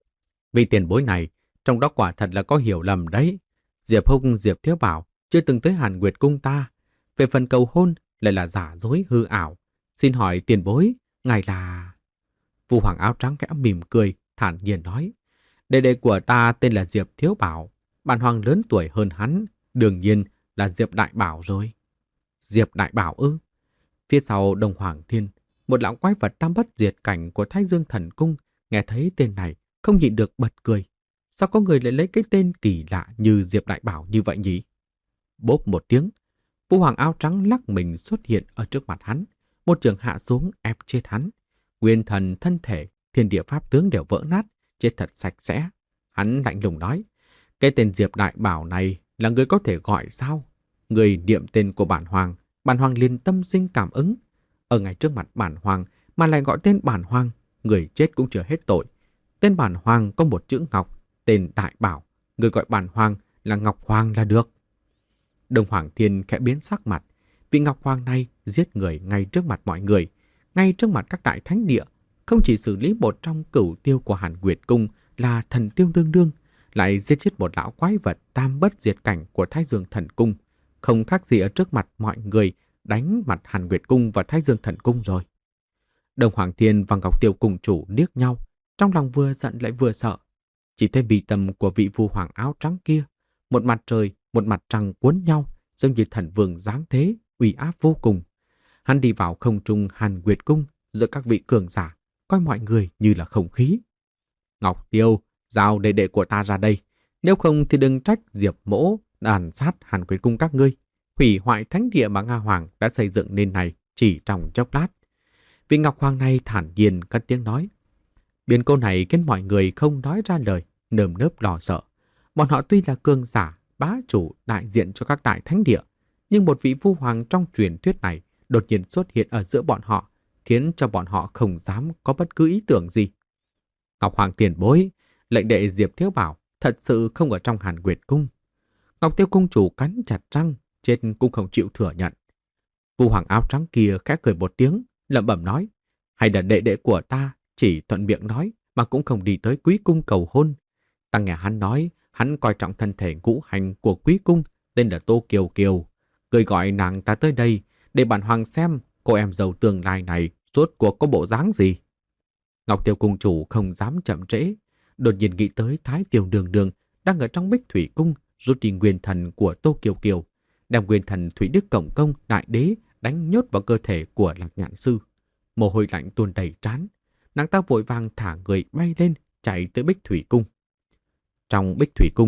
Vị tiền bối này, trong đó quả thật là có hiểu lầm đấy. Diệp Hùng Diệp Thiếu Bảo chưa từng tới Hàn Nguyệt cung ta. Về phần cầu hôn lại là giả dối hư ảo. Xin hỏi tiền bối, ngài là... Vu Hoàng áo trắng khẽ mỉm cười, thản nhiên nói: Đệ đệ của ta tên là Diệp Thiếu Bảo. Bản hoàng lớn tuổi hơn hắn, đương nhiên là Diệp Đại Bảo rồi. Diệp Đại Bảo ư? Phía sau Đông Hoàng Thiên, một lão quái vật tam bất diệt cảnh của Thái Dương Thần Cung nghe thấy tên này không nhịn được bật cười. Sao có người lại lấy cái tên kỳ lạ như Diệp Đại Bảo như vậy nhỉ? Bốp một tiếng, Vu Hoàng áo trắng lắc mình xuất hiện ở trước mặt hắn, một trường hạ xuống ép chết hắn. Nguyên thần, thân thể, thiên địa pháp tướng đều vỡ nát, chết thật sạch sẽ. Hắn lạnh lùng nói: Cái tên Diệp Đại Bảo này là người có thể gọi sao? Người niệm tên của bản hoàng, bản hoàng liền tâm sinh cảm ứng. Ở ngay trước mặt bản hoàng mà lại gọi tên bản hoàng, người chết cũng chưa hết tội. Tên bản hoàng có một chữ Ngọc, tên Đại Bảo, người gọi bản hoàng là Ngọc Hoàng là được. Đông Hoàng Thiên khẽ biến sắc mặt. Vị Ngọc Hoàng này giết người ngay trước mặt mọi người, ngay trước mặt các đại thánh địa, không chỉ xử lý một trong cửu tiêu của Hàn Nguyệt cung là thần Tiêu nương nương, lại giết chết một lão quái vật tam bất diệt cảnh của Thái Dương Thần Cung, không khác gì ở trước mặt mọi người đánh mặt Hàn Nguyệt cung và Thái Dương Thần Cung rồi. Đông Hoàng Thiên và Ngọc Tiêu cung chủ liếc nhau, trong lòng vừa giận lại vừa sợ. Chỉ thấy bì tầm của vị Vu Hoàng áo trắng kia, một mặt trời, một mặt trăng cuốn nhau, giống như thần vương giáng thế, uy áp vô cùng. Hắn đi vào không trung Hàn Nguyệt cung giữa các vị cường giả, coi mọi người như là không khí. Ngọc Tiêu, giao đệ đệ của ta ra đây, nếu không thì đừng trách Diệp Mỗ đàn sát Hàn Nguyệt cung các ngươi, hủy hoại thánh địa mà Nga Hoàng đã xây dựng nên này chỉ trong chốc lát. Vị Ngọc Hoàng này thản nhiên cất tiếng nói. Biến câu này khiến mọi người không nói ra lời, nơm nớp lo sợ. Bọn họ tuy là cường giả, bá chủ đại diện cho các đại thánh địa, nhưng một vị Vu Hoàng trong truyền thuyết này đột nhiên xuất hiện ở giữa bọn họ, khiến cho bọn họ không dám có bất cứ ý tưởng gì. Ngọc Hoàng tiền bối, lệnh đệ Diệp Thiếu Bảo thật sự không ở trong Hàn Nguyệt cung. Ngọc Tiêu cung chủ cắn chặt răng, chết cũng không chịu thừa nhận. Vu Hoàng áo trắng kia khẽ cười một tiếng, lẩm bẩm nói: Hay là đệ đệ của ta chỉ thuận miệng nói mà cũng không đi tới quý cung cầu hôn. Ta nghe hắn nói, hắn coi trọng thân thể ngũ hành của quý cung tên là Tô Kiều Kiều, cười gọi nàng ta tới đây để bản hoàng xem cô em giàu tương lai này rốt cuộc có bộ dáng gì. Ngọc Tiêu cung chủ không dám chậm trễ, đột nhiên nghĩ tới Thái Tiêu Đường Đường đang ở trong Bích Thủy cung rút đi nguyên thần của Tô Kiều Kiều, đem nguyên thần Thủy Đức Cộng Công đại đế đánh nhốt vào cơ thể của Lạc Nhạn sư. Mồ hôi lạnh tuôn đầy trán, nàng ta vội vàng thả người bay lên chạy tới Bích Thủy cung. Trong Bích Thủy cung,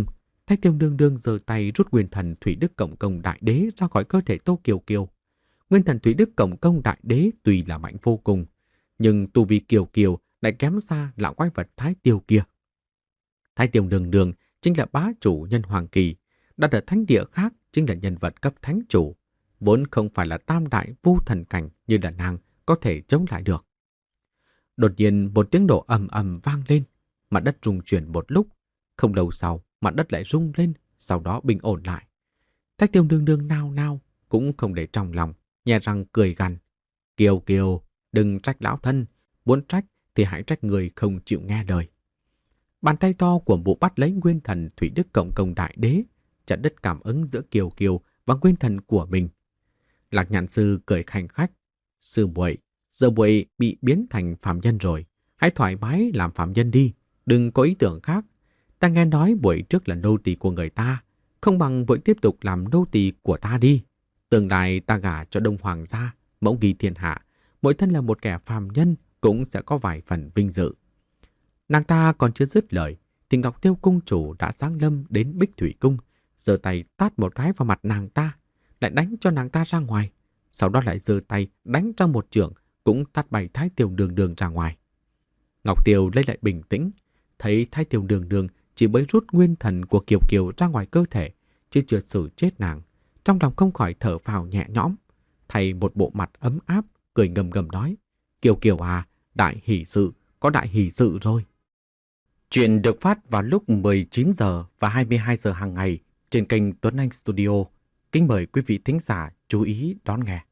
Thái Tiêu Nương Nương giơ tay rút nguyên thần Thủy Đức Cộng Công Đại Đế ra khỏi cơ thể Tô Kiều Kiều. Nguyên thần Thủy Đức Cộng Công Đại Đế tuy là mạnh vô cùng, nhưng tu vi Kiều Kiều lại kém xa lão quái vật Thái Tiêu kia. Thái Tiêu Nương Nương chính là bá chủ nhân hoàng kỳ, đặt ở thánh địa khác chính là nhân vật cấp thánh chủ, vốn không phải là tam đại vu thần cảnh như là nàng có thể chống lại được. Đột nhiên một tiếng nổ ầm ầm vang lên, mặt đất rung chuyển một lúc, không lâu sau mặt đất lại rung lên, sau đó bình ổn lại. Thái Tiêu Nương Nương nao nao cũng không để trong lòng, nhè răng cười gằn: "Kiều Kiều, đừng trách lão thân, muốn trách thì hãy trách người không chịu nghe lời." Bàn tay to của mụ bắt lấy nguyên thần Thủy Đức Cộng Công Đại Đế, chặt đứt cảm ứng giữa Kiều Kiều và nguyên thần của mình. Lạc Nhạn Sư cười khanh khách: "Sư muội, giờ muội bị biến thành phàm nhân rồi, hãy thoải mái làm phàm nhân đi, đừng có ý tưởng khác. Ta nghe nói muội trước là nô tỳ của người ta, không bằng muội tiếp tục làm nô tỳ của ta đi. Tương lai ta gả cho Đông Hoàng gia, mẫu nghi thiên hạ, muội thân là một kẻ phàm nhân cũng sẽ có vài phần vinh dự." Nàng ta còn chưa dứt lời thì Ngọc Tiêu cung chủ đã giáng lâm đến Bích Thủy cung, giơ tay tát một cái vào mặt nàng ta, lại đánh cho nàng ta ra ngoài, sau đó lại giơ tay đánh trong một chưởng, cũng tát bay Thái Tiêu Nương Nương ra ngoài. Ngọc Tiêu lấy lại bình tĩnh, thấy Thái Tiêu Nương Nương chỉ mới rút nguyên thần của Kiều Kiều ra ngoài cơ thể, chứ chưa xử chết nàng, trong lòng không khỏi thở phào nhẹ nhõm, thay một bộ mặt ấm áp, cười ngầm ngầm nói: "Kiều Kiều à, đại hỷ sự, có đại hỷ sự rồi." Chuyện được phát vào lúc mười chín giờ và hai mươi hai giờ hàng ngày trên kênh Tuấn Anh Studio. Kính mời quý vị thính giả chú ý đón nghe.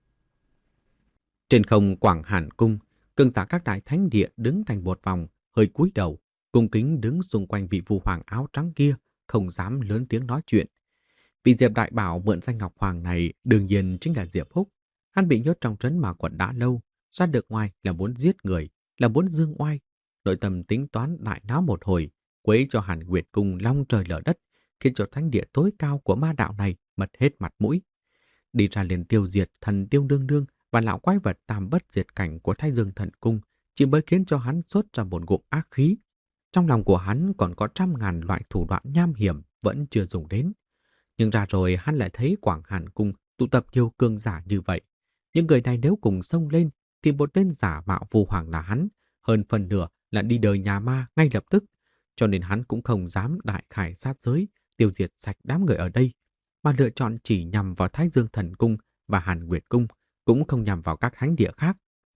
Trên không Quảng Hàn Cung, cường giả các đại thánh địa đứng thành một vòng, hơi cúi đầu, cung kính đứng xung quanh vị Vu Hoàng áo trắng kia, không dám lớn tiếng nói chuyện. Vị Diệp Đại Bảo mượn danh Ngọc Hoàng này đương nhiên chính là Diệp Húc. Hắn bị nhốt trong trấn Ma Quật đã lâu, ra được ngoài là muốn giết người, là muốn dương oai. Nội tâm tính toán đại náo một hồi, quấy cho Hàn Nguyệt Cung long trời lở đất, khiến cho thánh địa tối cao của ma đạo này mất hết mặt mũi. Đi ra liền tiêu diệt thần Tiêu Nương Nương và lão quái vật tam bất diệt cảnh của Thái Dương Thần Cung, chỉ mới khiến cho hắn xuất ra một ngụm ác khí. Trong lòng của hắn còn có trăm ngàn loại thủ đoạn nham hiểm vẫn chưa dùng đến. Nhưng ra rồi hắn lại thấy Quảng Hàn Cung tụ tập nhiều cường giả như vậy. Những người này nếu cùng xông lên thì một tên giả mạo Vu Hoàng là hắn, hơn phần nửa là đi đời nhà ma ngay lập tức. Cho nên hắn cũng không dám đại khải sát giới, tiêu diệt sạch đám người ở đây, mà lựa chọn chỉ nhằm vào Thái Dương Thần Cung và Hàn Nguyệt Cung, cũng không nhằm vào các thánh địa khác.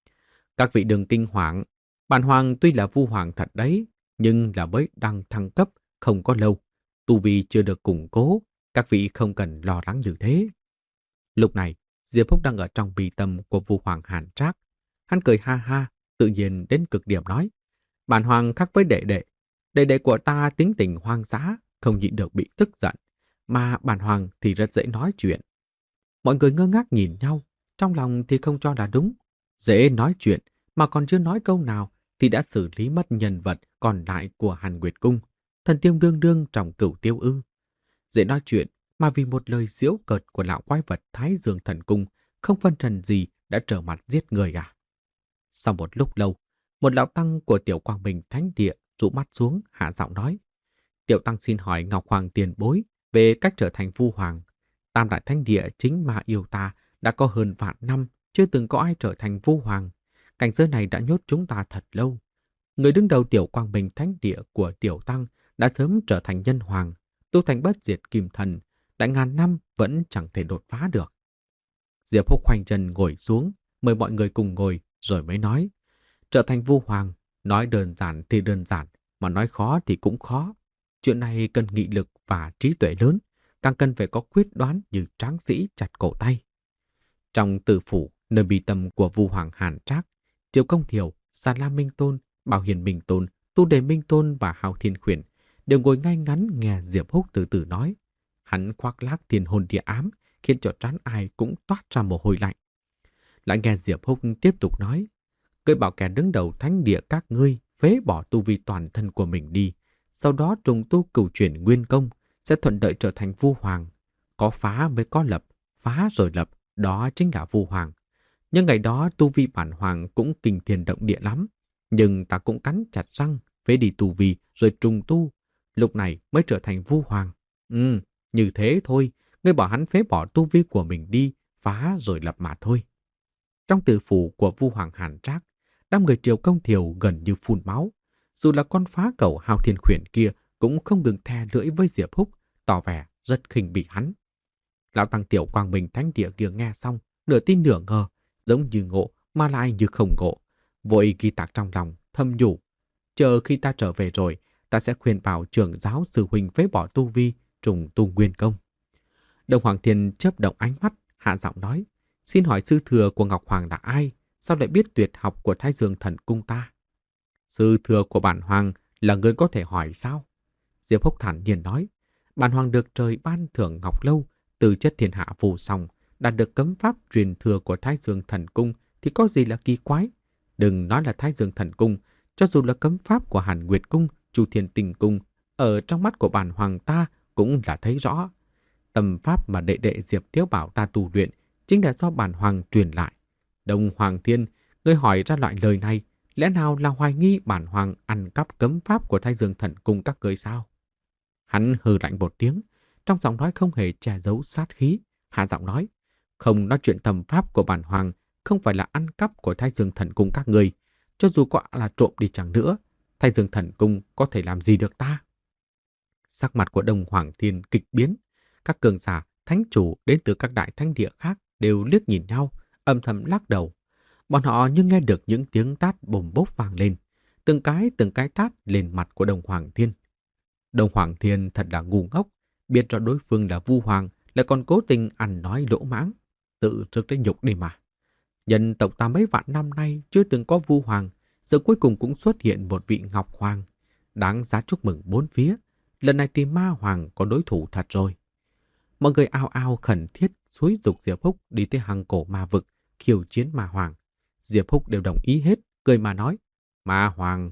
Các vị đừng kinh hoàng, bản hoàng tuy là Vu Hoàng thật đấy, nhưng là mới đang thăng cấp, không có lâu, tu vi chưa được củng cố, các vị không cần lo lắng như thế. Lúc này, Diệp Phúc đang ở trong bì tâm của Vu Hoàng Hàn Trác. Hắn cười ha ha, tự nhiên đến cực điểm nói: "Bản hoàng khác với đệ đệ, đệ đệ của ta tính tình hoang dã, không nhịn được bị tức giận, mà bản hoàng thì rất dễ nói chuyện." Mọi người ngơ ngác nhìn nhau, trong lòng thì không cho là đúng. Dễ nói chuyện mà còn chưa nói câu nào thì đã xử lý mất nhân vật còn lại của Hàn Nguyệt Cung, thần Tiêu Nương Nương trong Cửu Tiêu ư. Dễ nói chuyện mà vì một lời giễu cợt của lão quái vật Thái Dương Thần Cung, không phân trần gì đã trở mặt giết người à. Sau một lúc lâu, một lão tăng của Tiểu Quang Minh Thánh Địa rũ mắt xuống, hạ giọng nói: "Tiểu tăng xin hỏi Ngọc Hoàng tiền bối về cách trở thành Vu Hoàng. Tam đại thánh địa chính mà yêu ta đã có hơn vạn năm, chưa từng có ai trở thành Vu Hoàng. Cảnh giới này đã nhốt chúng ta thật lâu. Người đứng đầu Tiểu Quang Minh Thánh Địa của Tiểu tăng đã sớm trở thành nhân hoàng, tu thành bất diệt kim thần, đã ngàn năm vẫn chẳng thể đột phá được." Diệp Húc khoanh chân ngồi xuống, mời mọi người cùng ngồi, rồi mới nói: "Trở thành Vu Hoàng, nói đơn giản thì đơn giản, mà nói khó thì cũng khó. Chuyện này cần nghị lực và trí tuệ lớn, càng cần phải có quyết đoán như tráng sĩ chặt cổ tay." Trong tử phủ, nơi bi tâm của Vu Hoàng Hàn Trác, Triệu Công Thiểu, Sa La Minh Tôn, Bảo Hiền Minh Tôn, Tu Đề Minh Tôn và Hào Thiên Khuyển đều ngồi ngay ngắn nghe Diệp Húc từ từ nói. Hắn khoác lác thiên hồn địa ám, khiến cho trán ai cũng toát ra mồ hôi lạnh. Lại nghe Diệp Húc tiếp tục nói: "Ngươi bảo kẻ đứng đầu thánh địa các ngươi phế bỏ tu vi toàn thân của mình đi, sau đó trùng tu cửu chuyển nguyên công, sẽ thuận lợi trở thành Vu Hoàng. Có phá mới có lập, phá rồi lập, đó chính là Vu Hoàng. Nhưng ngày đó tu vi bản hoàng cũng kinh thiên động địa lắm, nhưng ta cũng cắn chặt răng phế đi tu vi rồi trùng tu, lúc này mới trở thành Vu Hoàng. Ừ, như thế thôi, ngươi bảo hắn phế bỏ tu vi của mình đi, phá rồi lập mà thôi. Trong tử phủ của Vu Hoàng Hàn Trác, đám người Triều Công Thiều gần như phun máu. Dù là con phá cẩu Hào Thiên Khuyển kia cũng không ngừng the lưỡi với Diệp Húc, tỏ vẻ rất khinh bỉ hắn. Lão Tăng Tiểu Quang Minh Thánh Địa kia nghe xong, nửa tin nửa ngờ, giống như ngộ mà lại như không ngộ, vội ghi tạc trong lòng, thầm nhủ: chờ khi ta trở về rồi, ta sẽ khuyên bảo trưởng giáo sư huynh phế bỏ tu vi, trùng tu nguyên công. Đồng Hoàng Thiên chớp động ánh mắt, hạ giọng nói: xin hỏi sư thừa của Ngọc Hoàng là ai? Sao lại biết tuyệt học của Thái Dương Thần Cung ta? Sư thừa của bản hoàng là người có thể hỏi sao? Diệp Húc thản nhiên nói: bản hoàng được trời ban thưởng Ngọc Lâu, từ chất thiên hạ phù song, đạt được cấm pháp truyền thừa của Thái Dương Thần Cung thì có gì là kỳ quái? Đừng nói là Thái Dương Thần Cung, cho dù là cấm pháp của Hàn Nguyệt Cung, Chu Thiên Tinh Cung, ở trong mắt của bản hoàng ta cũng là thấy rõ. Tâm pháp mà đệ đệ Diệp Tiếu bảo ta tu luyện chính là do bản hoàng truyền lại. Đông Hoàng Thiên, ngươi hỏi ra loại lời này, lẽ nào là hoài nghi bản hoàng ăn cắp cấm pháp của Thái Dương Thần Cung các ngươi sao? Hắn hừ lạnh một tiếng, trong giọng nói không hề che giấu sát khí, hạ giọng nói: không nói chuyện tầm pháp của bản hoàng, không phải là ăn cắp của Thái Dương Thần Cung các ngươi, cho dù có là trộm đi chẳng nữa, Thái Dương Thần Cung có thể làm gì được ta? Sắc mặt của Đông Hoàng Thiên kịch biến, các cường giả, thánh chủ đến từ các đại thánh địa khác đều liếc nhìn nhau, âm thầm lắc đầu. Bọn họ như nghe được những tiếng tát bồm bốp vang lên, từng cái từng cái tát lên mặt của Đông Hoàng Thiên. Đông Hoàng Thiên thật là ngu ngốc, biết rõ đối phương là Vu Hoàng, lại còn cố tình ăn nói lỗ mãng, tự rước lấy nhục đi mà. Nhân tộc ta mấy vạn năm nay chưa từng có Vu Hoàng, giờ cuối cùng cũng xuất hiện một vị Ngọc Hoàng, đáng giá chúc mừng bốn phía. Lần này thì Ma Hoàng có đối thủ thật rồi. Mọi người ao ao khẩn thiết xúi giục Diệp Húc đi tới hang cổ ma vực khiêu chiến Ma Hoàng. Diệp Húc đều đồng ý hết, cười mà nói: Ma Hoàng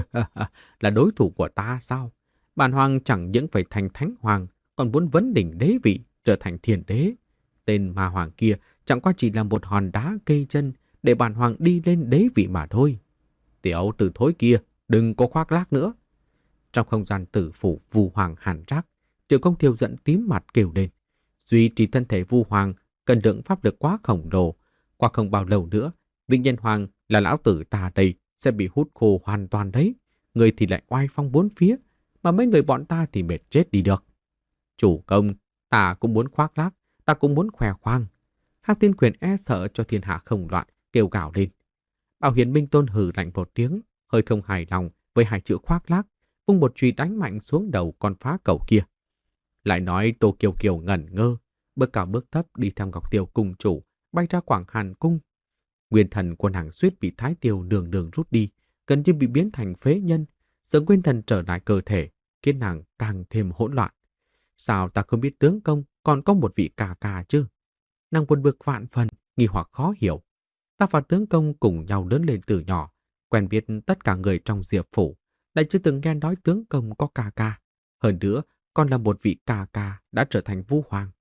là đối thủ của ta sao? Bản Hoàng chẳng những phải thành Thánh Hoàng, còn muốn vấn đỉnh đế vị, trở thành Thiên Đế. Tên Ma Hoàng kia chẳng qua chỉ là một hòn đá cây chân để bản Hoàng đi lên đế vị mà thôi. Tiểu tử thối kia, đừng có khoác lác nữa. Trong không gian tử phủ Vu Hoàng Hàn Trác, Tiểu Công Thiêu giận tím mặt kêu lên: duy trì thân thể Vu Hoàng cần lượng pháp lực quá khổng lồ, qua không bao lâu nữa, Vĩnh Nhân Hoàng là lão tử ta đây sẽ bị hút khô hoàn toàn đấy. Người thì lại oai phong bốn phía, mà mấy người bọn ta thì mệt chết đi được. Chủ công, ta cũng muốn khoác lác, ta cũng muốn khoe khoang. Hắc Tiên Quyền e sợ cho thiên hạ không loạn, kêu gào lên. Bảo Hiền Minh Tôn hừ lạnh một tiếng, hơi không hài lòng với hai chữ khoác lác, vung một chùy đánh mạnh xuống đầu con phá cẩu kia. Lại nói Tô Kiều Kiều ngẩn ngơ, bước cao bước thấp đi theo Ngọc Tiêu cung chủ, bay ra Quảng Hàn cung. Nguyên thần của nàng suýt bị Thái Tiêu đường đường rút đi, gần như bị biến thành phế nhân. Giờ nguyên thần trở lại cơ thể, khiến nàng càng thêm hỗn loạn. Sao ta không biết tướng công còn có một vị ca ca chứ? Nàng buồn bực vạn phần, nghi hoặc khó hiểu. Ta và tướng công cùng nhau lớn lên từ nhỏ, quen biết tất cả người trong Diệp phủ, lại chưa từng nghe nói tướng công có ca ca. Hơn nữa, còn là một vị ca ca đã trở thành Vu Hoàng.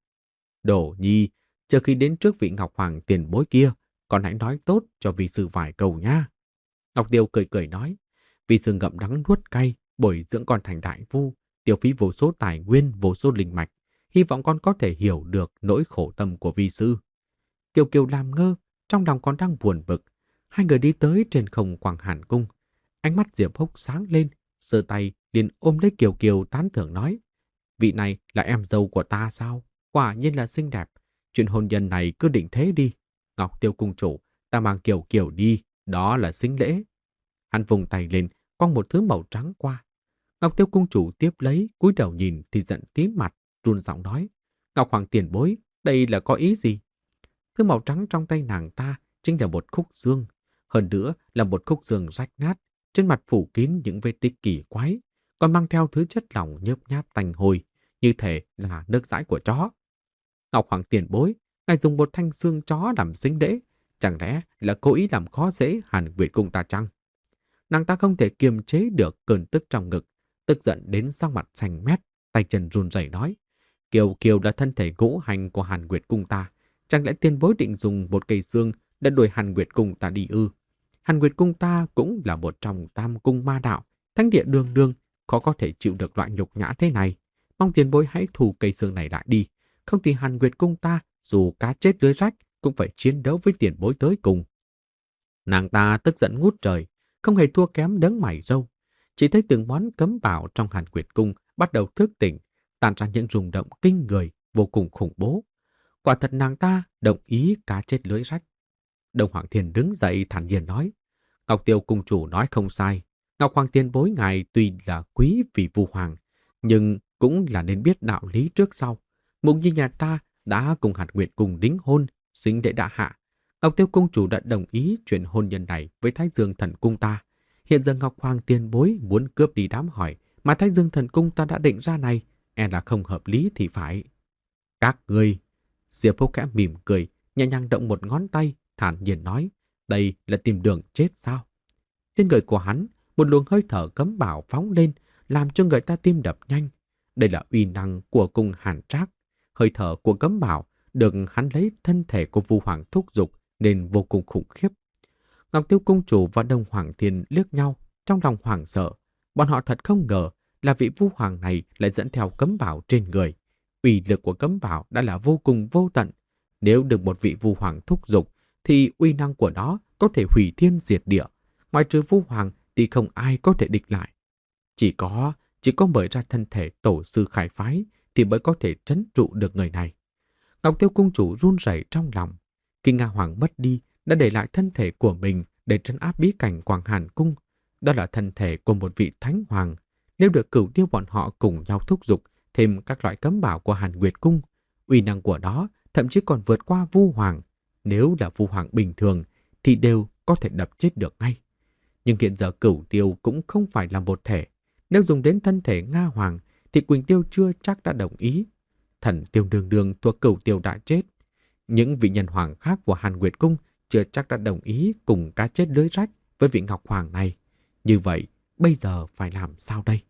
Đổ Nhi, chờ khi đến trước vị Ngọc Hoàng tiền bối kia, còn hãy nói tốt cho vị sư vài câu nha. Ngọc Tiêu cười cười nói: vị sư ngậm đắng nuốt cay, bồi dưỡng con thành đại vu, tiêu phí vô số tài nguyên, vô số linh mạch, hy vọng con có thể hiểu được nỗi khổ tâm của vi sư. Kiều Kiều làm ngơ, trong lòng còn đang buồn bực. Hai người đi tới trên không Quảng Hàn cung. Ánh mắt Diệp Húc sáng lên, giơ tay liền ôm lấy Kiều Kiều tán thưởng nói: vị này là em dâu của ta sao? Quả nhiên là xinh đẹp. Chuyện hôn nhân này cứ định thế đi. Ngọc Tiêu cung chủ, ta mang Kiều Kiều đi, đó là xính lễ. Hắn vùng tay lên, quăng một thứ màu trắng qua. Ngọc Tiêu cung chủ tiếp lấy, cúi đầu nhìn thì giận tím mặt, run giọng nói: Ngọc Hoàng tiền bối, đây là có ý gì? Thứ màu trắng trong tay nàng ta chính là một khúc dương, hơn nữa là một khúc dương rách nát, trên mặt phủ kín những vết tích kỳ quái, còn mang theo thứ chất lỏng nhớp nháp tanh hôi, như thể là nước dãi của chó. Ngọc Hoàng tiền bối, ngài dùng một thanh xương chó làm xính lễ, chẳng lẽ là cố ý làm khó dễ Hàn Nguyệt cung ta chăng? Nàng ta không thể kiềm chế được cơn tức trong ngực, tức giận đến sắc mặt xanh mét, tay chân run rẩy nói: Kiều Kiều là thân thể ngũ hành của Hàn Nguyệt cung ta, chẳng lẽ tiền bối định dùng một cây xương để đuổi Hàn Nguyệt cung ta đi ư? Hàn Nguyệt cung ta cũng là một trong tam cung ma đạo, thánh địa đường đường, khó có thể chịu được loại nhục nhã thế này. Mong tiền bối hãy thủ cây xương này lại đi. Không thì Hàn Nguyệt cung ta dù cá chết lưới rách cũng phải chiến đấu với tiền bối tới cùng. Nàng ta tức giận ngút trời, không hề thua kém đấng mày râu. Chỉ thấy từng món cấm bảo trong Hàn Nguyệt cung bắt đầu thức tỉnh, tàn ra những rung động kinh người, vô cùng khủng bố. Quả thật nàng ta đồng ý cá chết lưới rách. Đông Hoàng Thiên đứng dậy thản nhiên nói, Ngọc Tiêu cung chủ nói không sai. Ngọc Hoàng Tiền bối ngài tuy là quý vì Vu Hoàng, nhưng cũng là nên biết đạo lý trước sau. Mục như nhà ta đã cùng Hàn Nguyệt cùng đính hôn, sinh đệ đã hạ. Ngọc Tiêu cung chủ đã đồng ý chuyện hôn nhân này với Thái Dương Thần cung ta. Hiện giờ Ngọc Hoàng Tiền bối muốn cướp đi đám hỏi mà Thái Dương Thần cung ta đã định ra này, e là không hợp lý thì phải. Các ngươi, Diệp Phúc khẽ mỉm cười, nhẹ nhàng động một ngón tay, thản nhiên nói, đây là tìm đường chết sao? Trên người của hắn, một luồng hơi thở cấm bảo phóng lên, làm cho người ta tim đập nhanh. Đây là uy năng của cung Hàn Trác. Hơi thở của cấm bảo được hắn lấy thân thể của Vu Hoàng thúc giục nên vô cùng khủng khiếp. Ngọc Tiêu cung chủ và Đông Hoàng Thiên liếc nhau, trong lòng hoảng sợ. Bọn họ thật không ngờ là vị Vu Hoàng này lại dẫn theo cấm bảo trên người. Uy lực của cấm bảo đã là vô cùng vô tận. Nếu được một vị Vu Hoàng thúc giục, thì uy năng của nó có thể hủy thiên diệt địa. Ngoài trừ Vu Hoàng thì không ai có thể địch lại. Chỉ có, chỉ có mở ra thân thể tổ sư khai phái thì mới có thể trấn trụ được người này. Ngọc Tiêu cung chủ run rẩy trong lòng. Khi Nga Hoàng mất đi, đã để lại thân thể của mình để trấn áp bí cảnh Quảng Hàn cung. Đó là thân thể của một vị thánh hoàng. Nếu được Cửu Tiêu bọn họ cùng nhau thúc giục thêm các loại cấm bảo của Hàn Nguyệt cung, uy năng của đó thậm chí còn vượt qua Vu Hoàng. Nếu là Vu Hoàng bình thường thì đều có thể đập chết được ngay. Nhưng hiện giờ Cửu Tiêu cũng không phải là một thể. Nếu dùng đến thân thể Nga Hoàng thì Quỳnh Tiêu chưa chắc đã đồng ý. Thần Tiêu Đường Đường thuộc Cửu Tiêu đã chết. Những vị nhân hoàng khác của Hàn Nguyệt cung chưa chắc đã đồng ý cùng cá chết lưới rách với vị Ngọc Hoàng này. Như vậy, bây giờ phải làm sao đây?